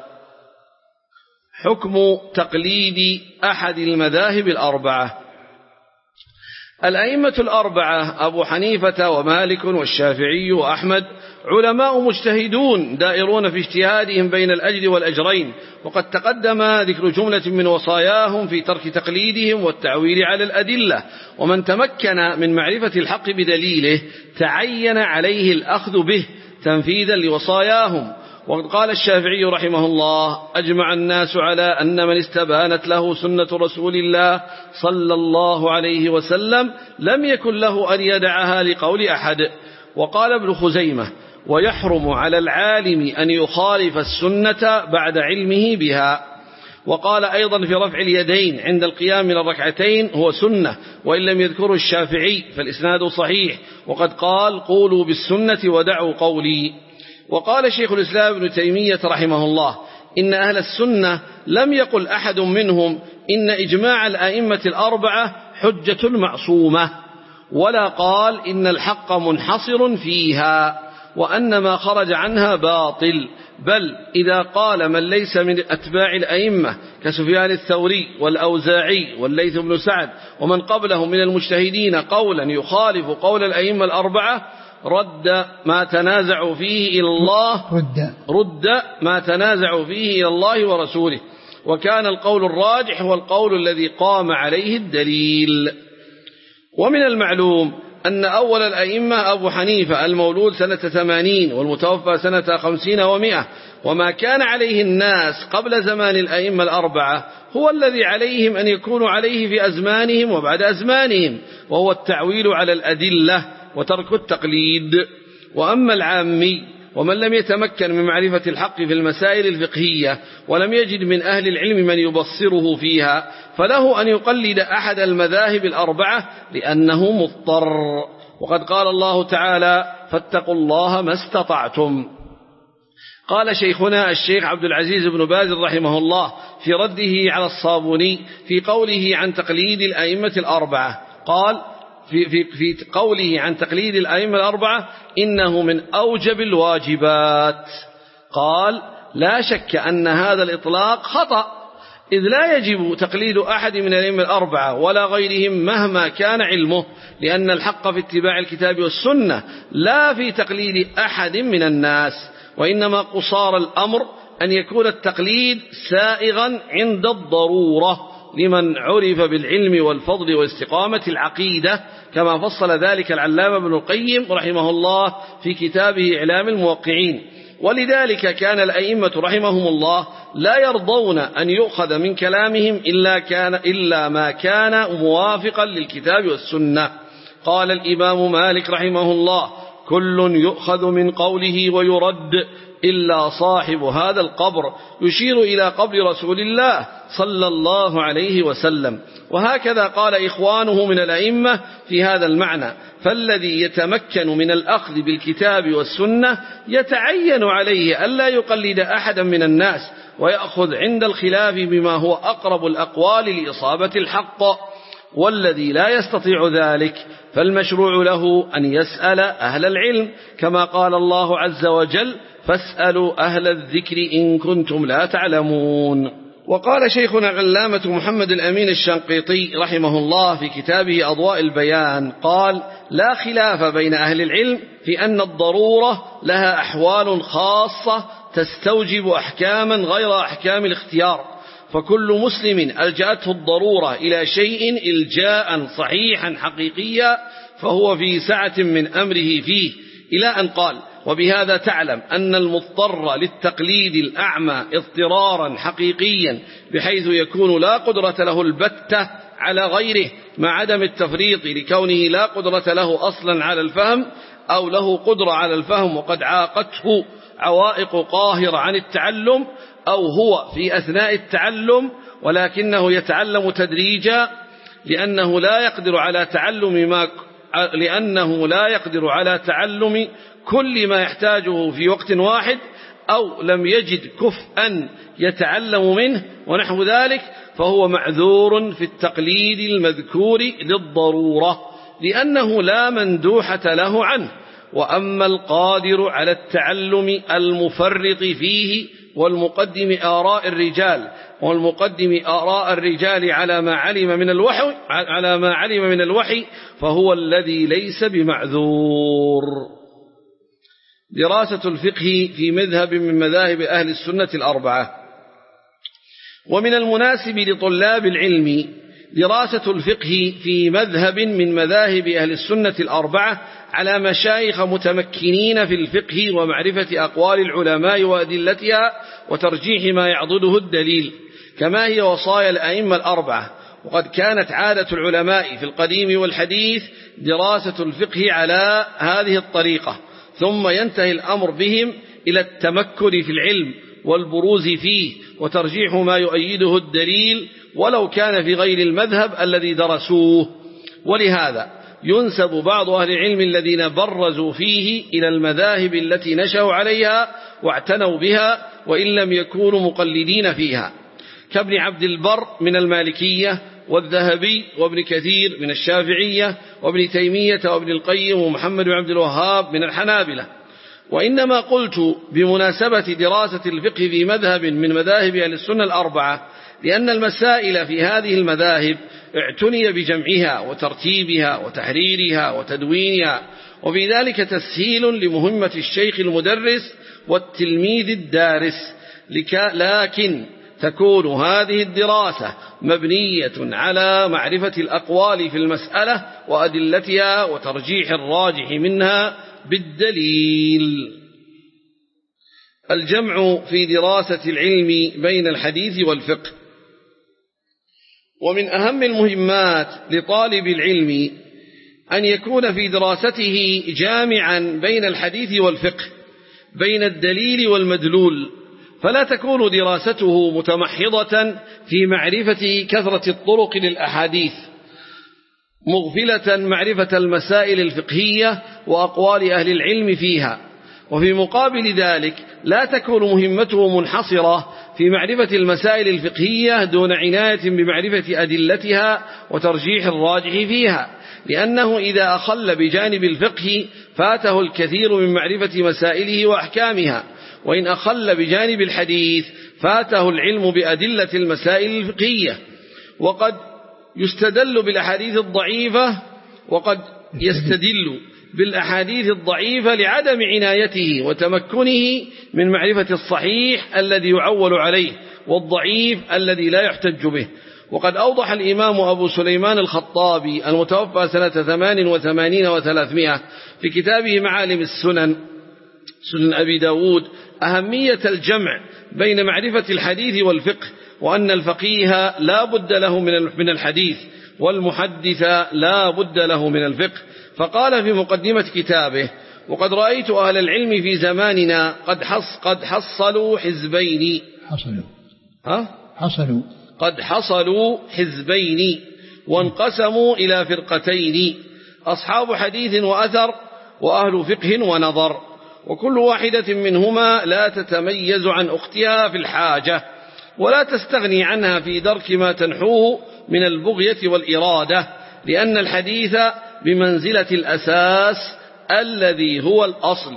حكم تقليد أحد المذاهب الأربعة. الأئمة الأربعة أبو حنيفة ومالك والشافعي وأحمد علماء مجتهدون دائرون في اجتهادهم بين الأجر والأجرين، وقد تقدم ذكر جملة من وصاياهم في ترك تقليدهم والتعويل على الأدلة. ومن تمكن من معرفة الحق بدليله تعين عليه الأخذ به تنفيذا لوصاياهم. وقد قال الشافعي رحمه الله: أجمع الناس على أن من استبانت له سنة رسول الله صلى الله عليه وسلم لم يكن له أن يدعها لقول أحد. وقال ابن خزيمة: ويحرم على العالم أن يخالف السنة بعد علمه بها. وقال أيضا في رفع اليدين عند القيام من الركعتين هو سنة، وإن لم يذكره الشافعي فالإسناد صحيح، وقد قال: قولوا بالسنة ودعوا قولي. وقال شيخ الإسلام ابن تيمية رحمه الله: إن أهل السنة لم يقل أحد منهم إن إجماع الأئمة الأربعة حجة معصومة، ولا قال إن الحق منحصر فيها وأن ما خرج عنها باطل، بل إذا قال من ليس من أتباع الأئمة كسفيان الثوري والأوزاعي والليث بن سعد ومن قبلهم من المجتهدين قولا يخالف قول الأئمة الأربعة رد ما تنازعوا فيه إلى الله رد, رد ما تنازعوا فيه إلى الله ورسوله، وكان القول الراجح هو القول الذي قام عليه الدليل. ومن المعلوم أن أول الأئمة أبو حنيفة المولود سنة ثمانين والمتوفى سنة خمسين ومئة، وما كان عليه الناس قبل زمان الأئمة الأربعة هو الذي عليهم أن يكونوا عليه في أزمانهم وبعد أزمانهم، وهو التعويل على الأدلة وترك التقليد. وأما العامي ومن لم يتمكن من معرفة الحق في المسائل الفقهية ولم يجد من أهل العلم من يبصره فيها فله أن يقلد أحد المذاهب الأربعة لأنه مضطر. وقد قال الله تعالى: فاتقوا الله ما استطعتم. قال شيخنا الشيخ عبد العزيز بن باز رحمه الله في رده على الصابوني في قوله عن تقليد الأئمة الأربعة، قال في, في, في قوله عن تقليد الأئمة الأربعة: إنه من أوجب الواجبات. قال: لا شك أن هذا الإطلاق خطأ، إذ لا يجب تقليد أحد من الأئمة الأربعة ولا غيرهم مهما كان علمه، لأن الحق في اتباع الكتاب والسنة لا في تقليد أحد من الناس، وإنما قصار الأمر أن يكون التقليد سائغا عند الضرورة لمن عرف بالعلم والفضل واستقامة العقيدة، كما فصل ذلك العلامة ابن القيم رحمه الله في كتابه إعلام الموقعين. ولذلك كان الأئمة رحمهم الله لا يرضون أن يؤخذ من كلامهم إلا, كان إلا ما كان موافقا للكتاب والسنة. قال الإمام مالك رحمه الله: كل يؤخذ من قوله ويرد إلا صاحب هذا القبر، يشير إلى قبر رسول الله صلى الله عليه وسلم. وهكذا قال إخوانه من الأئمة في هذا المعنى. فالذي يتمكن من الأخذ بالكتاب والسنة يتعين عليه ألا يقلد أحدا من الناس، ويأخذ عند الخلاف بما هو أقرب الأقوال لإصابة الحق. والذي لا يستطيع ذلك فالمشروع له أن يسأل أهل العلم، كما قال الله عز وجل: فاسألوا أهل الذكر إن كنتم لا تعلمون. وقال شيخنا العلامة محمد الأمين الشنقيطي رحمه الله في كتابه أضواء البيان، قال: لا خلاف بين أهل العلم في أن الضرورة لها أحوال خاصة تستوجب أحكاما غير أحكام الاختيار، فكل مسلم ألجأته الضرورة إلى شيء إلجاء صحيحا حقيقيا فهو في سعة من أمره فيه، إلى أن قال: وبهذا تعلم أن المضطر للتقليد الأعمى اضطرارا حقيقيا بحيث يكون لا قدرة له البتة على غيره، مع عدم التفريط لكونه لا قدرة له أصلا على الفهم، أو له قدرة على الفهم وقد عاقته عوائق قاهرة عن التعلم، أو هو في أثناء التعلم ولكنه يتعلم تدريجا لأنه لا يقدر على تعلم ما لأنه لا يقدر على تعلم كل ما يحتاجه في وقت واحد، أو لم يجد كفءا يتعلم منه ونحو ذلك، فهو معذور في التقليد المذكور للضرورة لأنه لا مندوحة له عنه. وأما القادر على التعلم المفرط فيه والمقدم آراء الرجال والمقدم آراء الرجال على ما علم من الوحي على ما علم من الوحي فهو الذي ليس بمعذور. دراسة الفقه في مذهب من مذاهب أهل السنة الأربعة. ومن المناسب لطلاب العلم دراسة الفقه في مذهب من مذاهب أهل السنة الأربعة على مشايخ متمكنين في الفقه ومعرفة أقوال العلماء وأدلتها وترجيح ما يعضده الدليل، كما هي وصايا الأئمة الأربعة. وقد كانت عادة العلماء في القديم والحديث دراسة الفقه على هذه الطريقة، ثم ينتهي الأمر بهم إلى التمكن في العلم والبروز فيه وترجيح ما يؤيده الدليل ولو كان في غير المذهب الذي درسوه. ولهذا ينسب بعض أهل العلم الذين برزوا فيه إلى المذاهب التي نشأوا عليها واعتنوا بها وإن لم يكونوا مقلدين فيها، كابن عبد البر من المالكية، والذهبي وابن كثير من الشافعية، وابن تيمية وابن القيم ومحمد بن عبد الوهاب من الحنابلة. وإنما قلت بمناسبة دراسة الفقه في مذهب من مذاهب أهل السنة الأربعة لأن المسائل في هذه المذاهب اعتني بجمعها وترتيبها وتحريرها وتدوينها، وفي ذلك تسهيل لمهمة الشيخ المدرس والتلميذ الدارس. لكن تكون هذه الدراسة مبنية على معرفة الأقوال في المسألة وأدلتها وترجيح الراجح منها بالدليل. الجمع في دراسة العلم بين الحديث والفقه. ومن أهم المهمات لطالب العلم أن يكون في دراسته جامعا بين الحديث والفقه، بين الدليل والمدلول، فلا تكون دراسته متمحضة في معرفة كثرة الطرق للأحاديث، مغفلة معرفة المسائل الفقهية وأقوال أهل العلم فيها. وفي مقابل ذلك لا تكون مهمته منحصرة في معرفة المسائل الفقهية دون عناية بمعرفة أدلتها وترجيح الراجح فيها، لأنه إذا أخل بجانب الفقه فاته الكثير من معرفة مسائله وأحكامها، وإن أخل بجانب الحديث فاته العلم بأدلة المسائل الفقهية. وقد يستدل بالأحاديث الضعيفة وقد يستدل بالأحاديث الضعيفة لعدم عنايته وتمكنه من معرفة الصحيح الذي يعول عليه والضعيف الذي لا يحتج به. وقد أوضح الإمام أبو سليمان الخطابي المتوفى سنة ثمان وثمانين وثلاثمائة في كتابه معالم السنن سنن أبي داود أهمية الجمع بين معرفة الحديث والفقه، وأن الفقيه لا بد له من الحديث والمحدث لا بد له من الفقه. فقال في مقدمة كتابه: وقد رأيت أهل العلم في زماننا قد حص قد حصلوا حزبين حصلوا ها حصلوا قد حصلوا حزبين وانقسموا إلى فرقتين، أصحاب حديث وأثر وأهل فقه ونظر، وكل واحدة منهما لا تتميز عن أختها في الحاجة ولا تستغني عنها في درك ما تنحوه من البغية والإرادة، لأن الحديث بمنزلة الأساس الذي هو الأصل،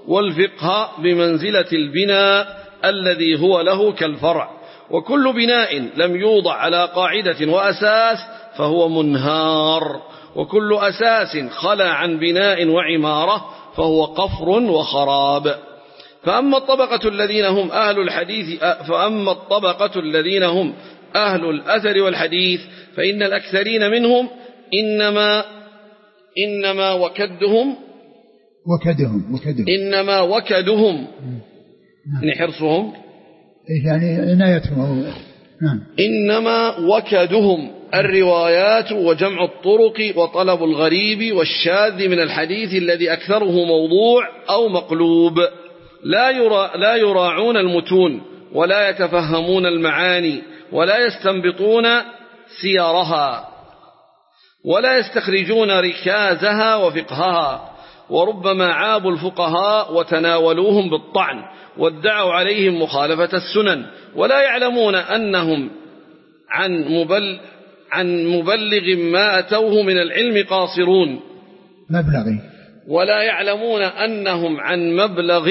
والفقه بمنزلة البناء الذي هو له كالفرع، وكل بناء لم يوضع على قاعدة وأساس فهو منهار، وكل أساس خلى عن بناء وعمارة فهو قفر وخراب. فأما الطبقة الذين هم أهل الحديث فأما الطبقة الذين هم أهل الأثر والحديث فإن الأكثرين منهم إنما إنما وكدهم وكدهم وكدهم إنما وكدهم يعني حرصهم يعني عنايتهم نعم إنما وكدهم الروايات وجمع الطرق وطلب الغريب والشاذ من الحديث الذي أكثره موضوع أو مقلوب، لا يرا لا يراعون المتون ولا يتفهمون المعاني ولا يستنبطون سيرها ولا يستخرجون ركازها وفقهها، وربما عابوا الفقهاء وتناولوهم بالطعن وادعوا عليهم مخالفة السنن، ولا يعلمون أنهم عن مبل عن مبلغ ما أتوه من العلم قاصرون مبلغ ولا يعلمون أنهم عن مبلغ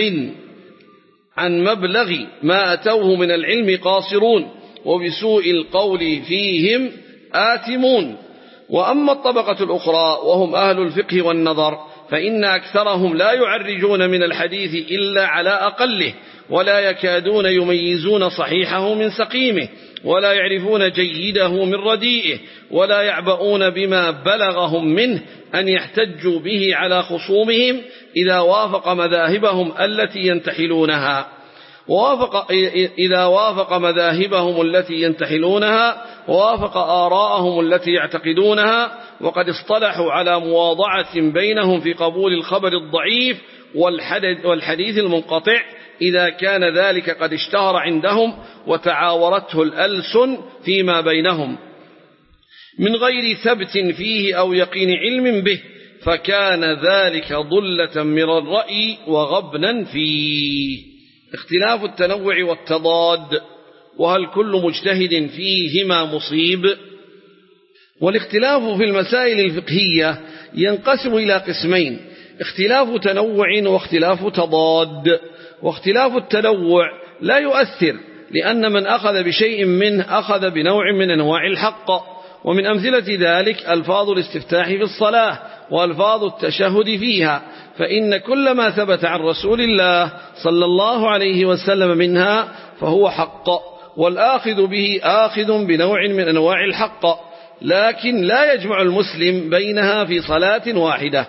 عن مبلغ ما أتوه من العلم قاصرون، وبسوء القول فيهم آثمون. وأما الطبقة الأخرى وهم أهل الفقه والنظر فإن أكثرهم لا يعرجون من الحديث إلا على أقله، ولا يكادون يميزون صحيحه من سقيمه، ولا يعرفون جيده من رديئه، ولا يعبؤون بما بلغهم منه أن يحتجوا به على خصومهم إذا وافق مذاهبهم التي ينتحلونها ووافق إذا وافق مذاهبهم التي ينتحلونها ووافق آراءهم التي يعتقدونها، وقد اصطلحوا على مواضعة بينهم في قبول الخبر الضعيف والحديث المنقطع إذا كان ذلك قد اشتهر عندهم وتعاورته الألسن فيما بينهم من غير ثبت فيه أو يقين علم به، فكان ذلك ضلة من الرأي وغبنا فيه. اختلاف التنوع والتضاد، وهل كل مجتهد فيهما مصيب؟ والاختلاف في المسائل الفقهية ينقسم إلى قسمين: اختلاف تنوع واختلاف تضاد. واختلاف التنوع لا يؤثر، لأن من أخذ بشيء منه أخذ بنوع من أنواع الحق. ومن أمثلة ذلك ألفاظ الاستفتاح في الصلاة وألفاظ التشهد فيها، فإن كل ما ثبت عن رسول الله صلى الله عليه وسلم منها فهو حق، والآخذ به آخذ بنوع من أنواع الحق، لكن لا يجمع المسلم بينها في صلاة واحدة.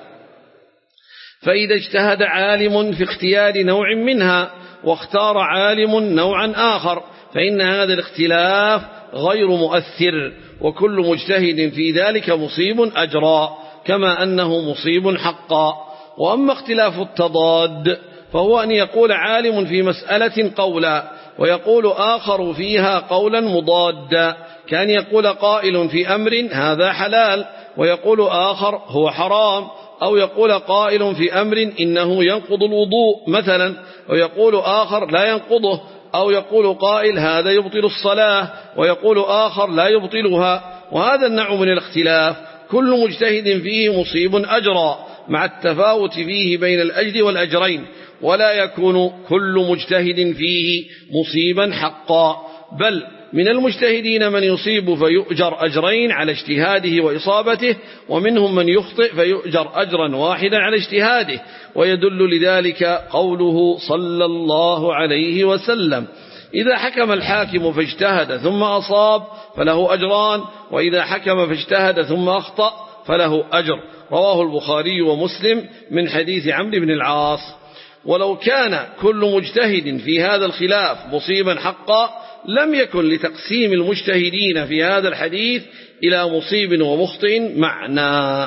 فإذا اجتهد عالم في اختيار نوع منها واختار عالم نوعا آخر فإن هذا الاختلاف غير مؤثر، وكل مجتهد في ذلك مصيب أجرا كما أنه مصيب حقا. وأما اختلاف التضاد فهو أن يقول عالم في مسألة قولا ويقول آخر فيها قولا مضادا، كان يقول قائل في أمر هذا حلال ويقول آخر هو حرام، أو يقول قائل في أمر إنه ينقض الوضوء مثلا ويقول آخر لا ينقضه، أو يقول قائل هذا يبطل الصلاة ويقول آخر لا يبطلها. وهذا النوع من الاختلاف كل مجتهد فيه مصيب أجرا مع التفاوت فيه بين الأجر والأجرين، ولا يكون كل مجتهد فيه مصيبا حقا، بل من المجتهدين من يصيب فيؤجر أجرين على اجتهاده وإصابته، ومنهم من يخطئ فيؤجر أجرا واحدا على اجتهاده. ويدل لذلك قوله صلى الله عليه وسلم: إذا حكم الحاكم فاجتهد ثم أصاب فله أجران، وإذا حكم فاجتهد ثم أخطأ فله أجر. رواه البخاري ومسلم من حديث عمرو بن العاص. ولو كان كل مجتهد في هذا الخلاف مصيبا حقا لم يكن لتقسيم المجتهدين في هذا الحديث إلى مصيب ومخطئ معنى.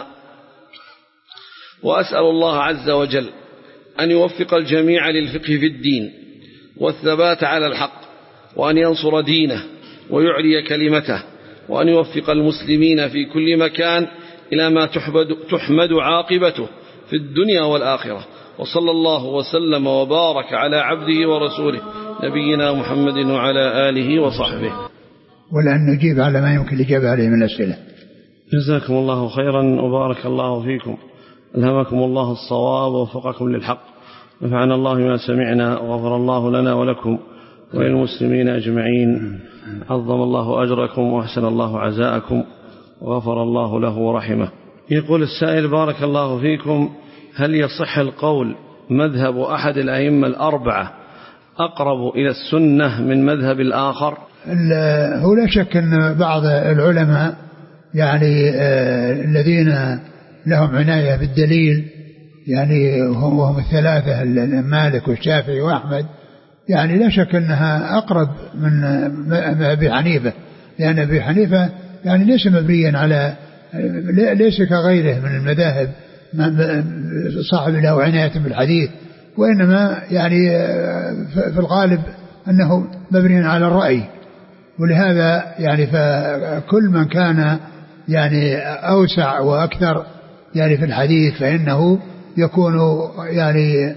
وأسأل الله عز وجل أن يوفق الجميع للفقه في الدين والثبات على الحق، وأن ينصر دينه ويعلي كلمته، وأن يوفق المسلمين في كل مكان إلى ما تحمد عاقبته في الدنيا والآخرة. وصلى الله وسلم وبارك على عبده ورسوله نبينا محمد وعلى آله وصحبه. ولأن نجيب على ما يمكن الإجابة عليه من الأسئلة. جزاكم الله خيرا وبارك الله فيكم، ألهمكم الله الصواب ووفقكم للحق، نفعنا الله ما سمعنا وغفر الله لنا ولكم وللمسلمين أجمعين، عظم الله أجركم وأحسن الله عزاءكم وغفر الله له ورحمه. يقول السائل: بارك الله فيكم، هل يصح القول مذهب أحد الأئمة الأربعة أقرب إلى السنة من مذهب الآخر؟ هو لا شك أن بعض العلماء يعني آه الذين لهم عناية بالدليل، يعني وهم الثلاثة مالك والشافعي وأحمد، يعني لا شك أنها أقرب من أبي حنيفة، لأن أبي حنيفة يعني ليس مبنيا على ليس كغيره من المذاهب صاحب له عناية بالحديث، وإنما يعني في الغالب أنه مبني على الرأي. ولهذا يعني فكل من كان يعني أوسع وأكثر يعني في الحديث فإنه يكون يعني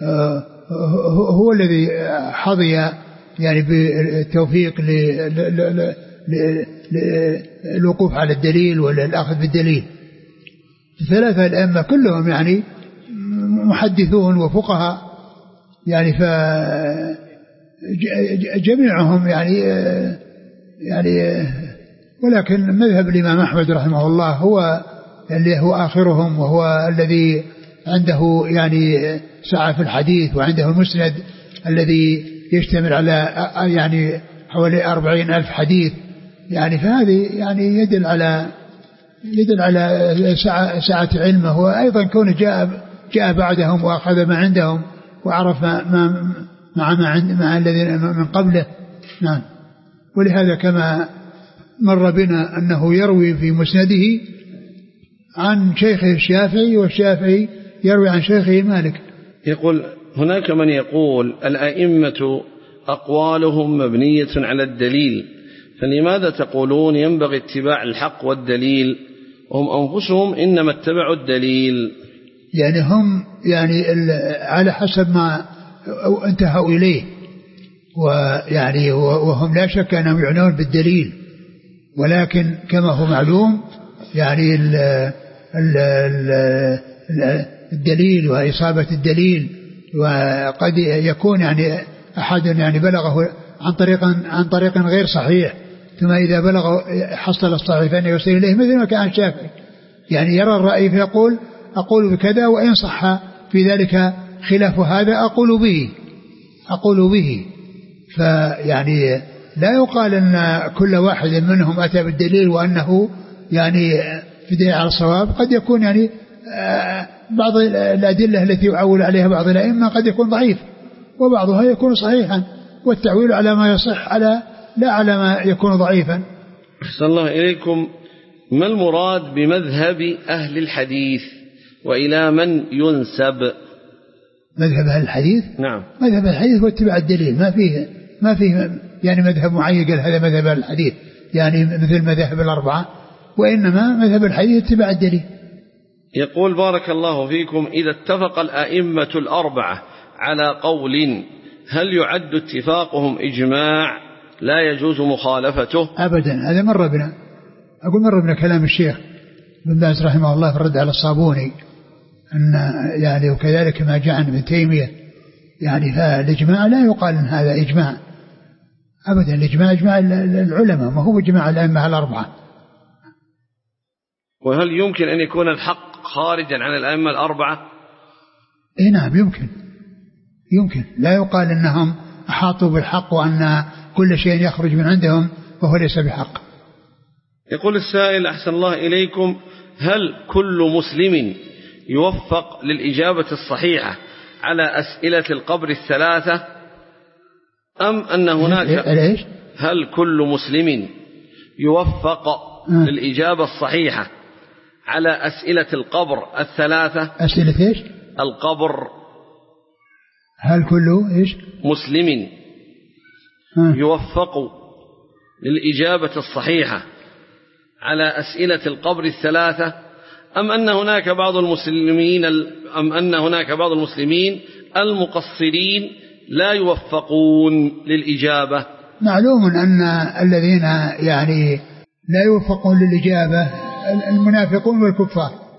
هو الذي حظي يعني بالتوفيق للوقوف على الدليل والأخذ بالدليل. الثلاثة الأئمة كلهم يعني محدثون وفقهاء، يعني فجميعهم يعني يعني ولكن مذهب الإمام أحمد رحمه الله هو اللي هو آخرهم، وهو الذي عنده يعني سعة في الحديث، وعنده المسند الذي يشتمل على يعني حوالي أربعين ألف حديث، يعني فهذه يعني يدل على يدل على سعة, سعة علمه، وأيضا كونه جاء جاء بعدهم وأخذ ما عندهم وعرف ما ما مع ما عند مع الذين من قبله. نعم. ولهذا كما مر بنا أنه يروي في مسنده عن شيخه الشافعي، والشافعي يروي عن شيخه مالك. يقول هناك من يقول الأئمة أقوالهم مبنية على الدليل، فلماذا تقولون ينبغي اتباع الحق والدليل وهم أنفسهم إنما اتبعوا الدليل؟ يعني هم يعني على حسب ما انتهوا إليه، ويعني وهم لا شك أنهم يعنون بالدليل، ولكن كما هو معلوم يعني ال ال ال الدليل وإصابة الدليل، وقد يكون يعني أحد يعني بلغه عن طريق عن طريق غير صحيح، ثم إذا بلغ حصل الصحيح فإنه يوصل إليه، مثل ما كان الشافعي يعني يرى الرأي فيقول أقول بكذا، وإن صح في ذلك خلاف هذا أقول به أقول به فيعني لا يقال أن كل واحد منهم أتى بالدليل وأنه يعني في دليل على الصواب. قد يكون يعني بعض الأدلة التي يعول عليها بعض الأئمة قد يكون ضعيف، وبعضها يكون صحيحا، والتعويل على ما يصح على لا على ما يكون ضعيفا. أحسن الله إليكم. ما المراد بمذهب أهل الحديث وإلى من ينسب؟ مذهب أهل الحديث؟ نعم. مذهب الحديث هو اتباع الدليل، ما فيه ما فيه يعني مذهب معين قال هذا مذهب أهل الحديث يعني مثل مذاهب الأربعة، وإنما مذهب الحديث اتباع الدليل. يقول بارك الله فيكم إذا اتفق الأئمة الأربعة على قول هل يعد اتفاقهم إجماع لا يجوز مخالفته؟ أبدا. هذا مر بنا أقول مر بنا كلام الشيخ بن باز رحمه الله في الرد على الصابوني أن يعني وكذلك ما جاء عن ابن تيمية، يعني فالإجماع لا يقال أن هذا إجماع أبدا. الإجماع إجماع العلماء، ما هو إجماع الأئمة الأربعة. وهل يمكن أن يكون الحق خارجا عن الأئمة الأربعة؟ إيه نعم يمكن يمكن لا يقال أنهم أحاطوا بالحق وأن كل شيء يخرج من عندهم وهو ليس بحق. يقول السائل أحسن الله إليكم هل كل مسلم يوفق للإجابة الصحيحة على أسئلة القبر الثلاثة أم أن هناك هل كل مسلم يوفق للإجابة الصحيحة على أسئلة القبر الثلاثة؟ أسئلة إيش؟ القبر. هل كله إيش؟ مسلم يوفق للإجابة الصحيحة على أسئلة القبر الثلاثة أم أن هناك بعض المسلمين أم أن هناك بعض المسلمين المقصرين لا يوفقون للإجابة؟ معلوم أن الذين يعني لا يوفقون للإجابة المنافقون والكفار.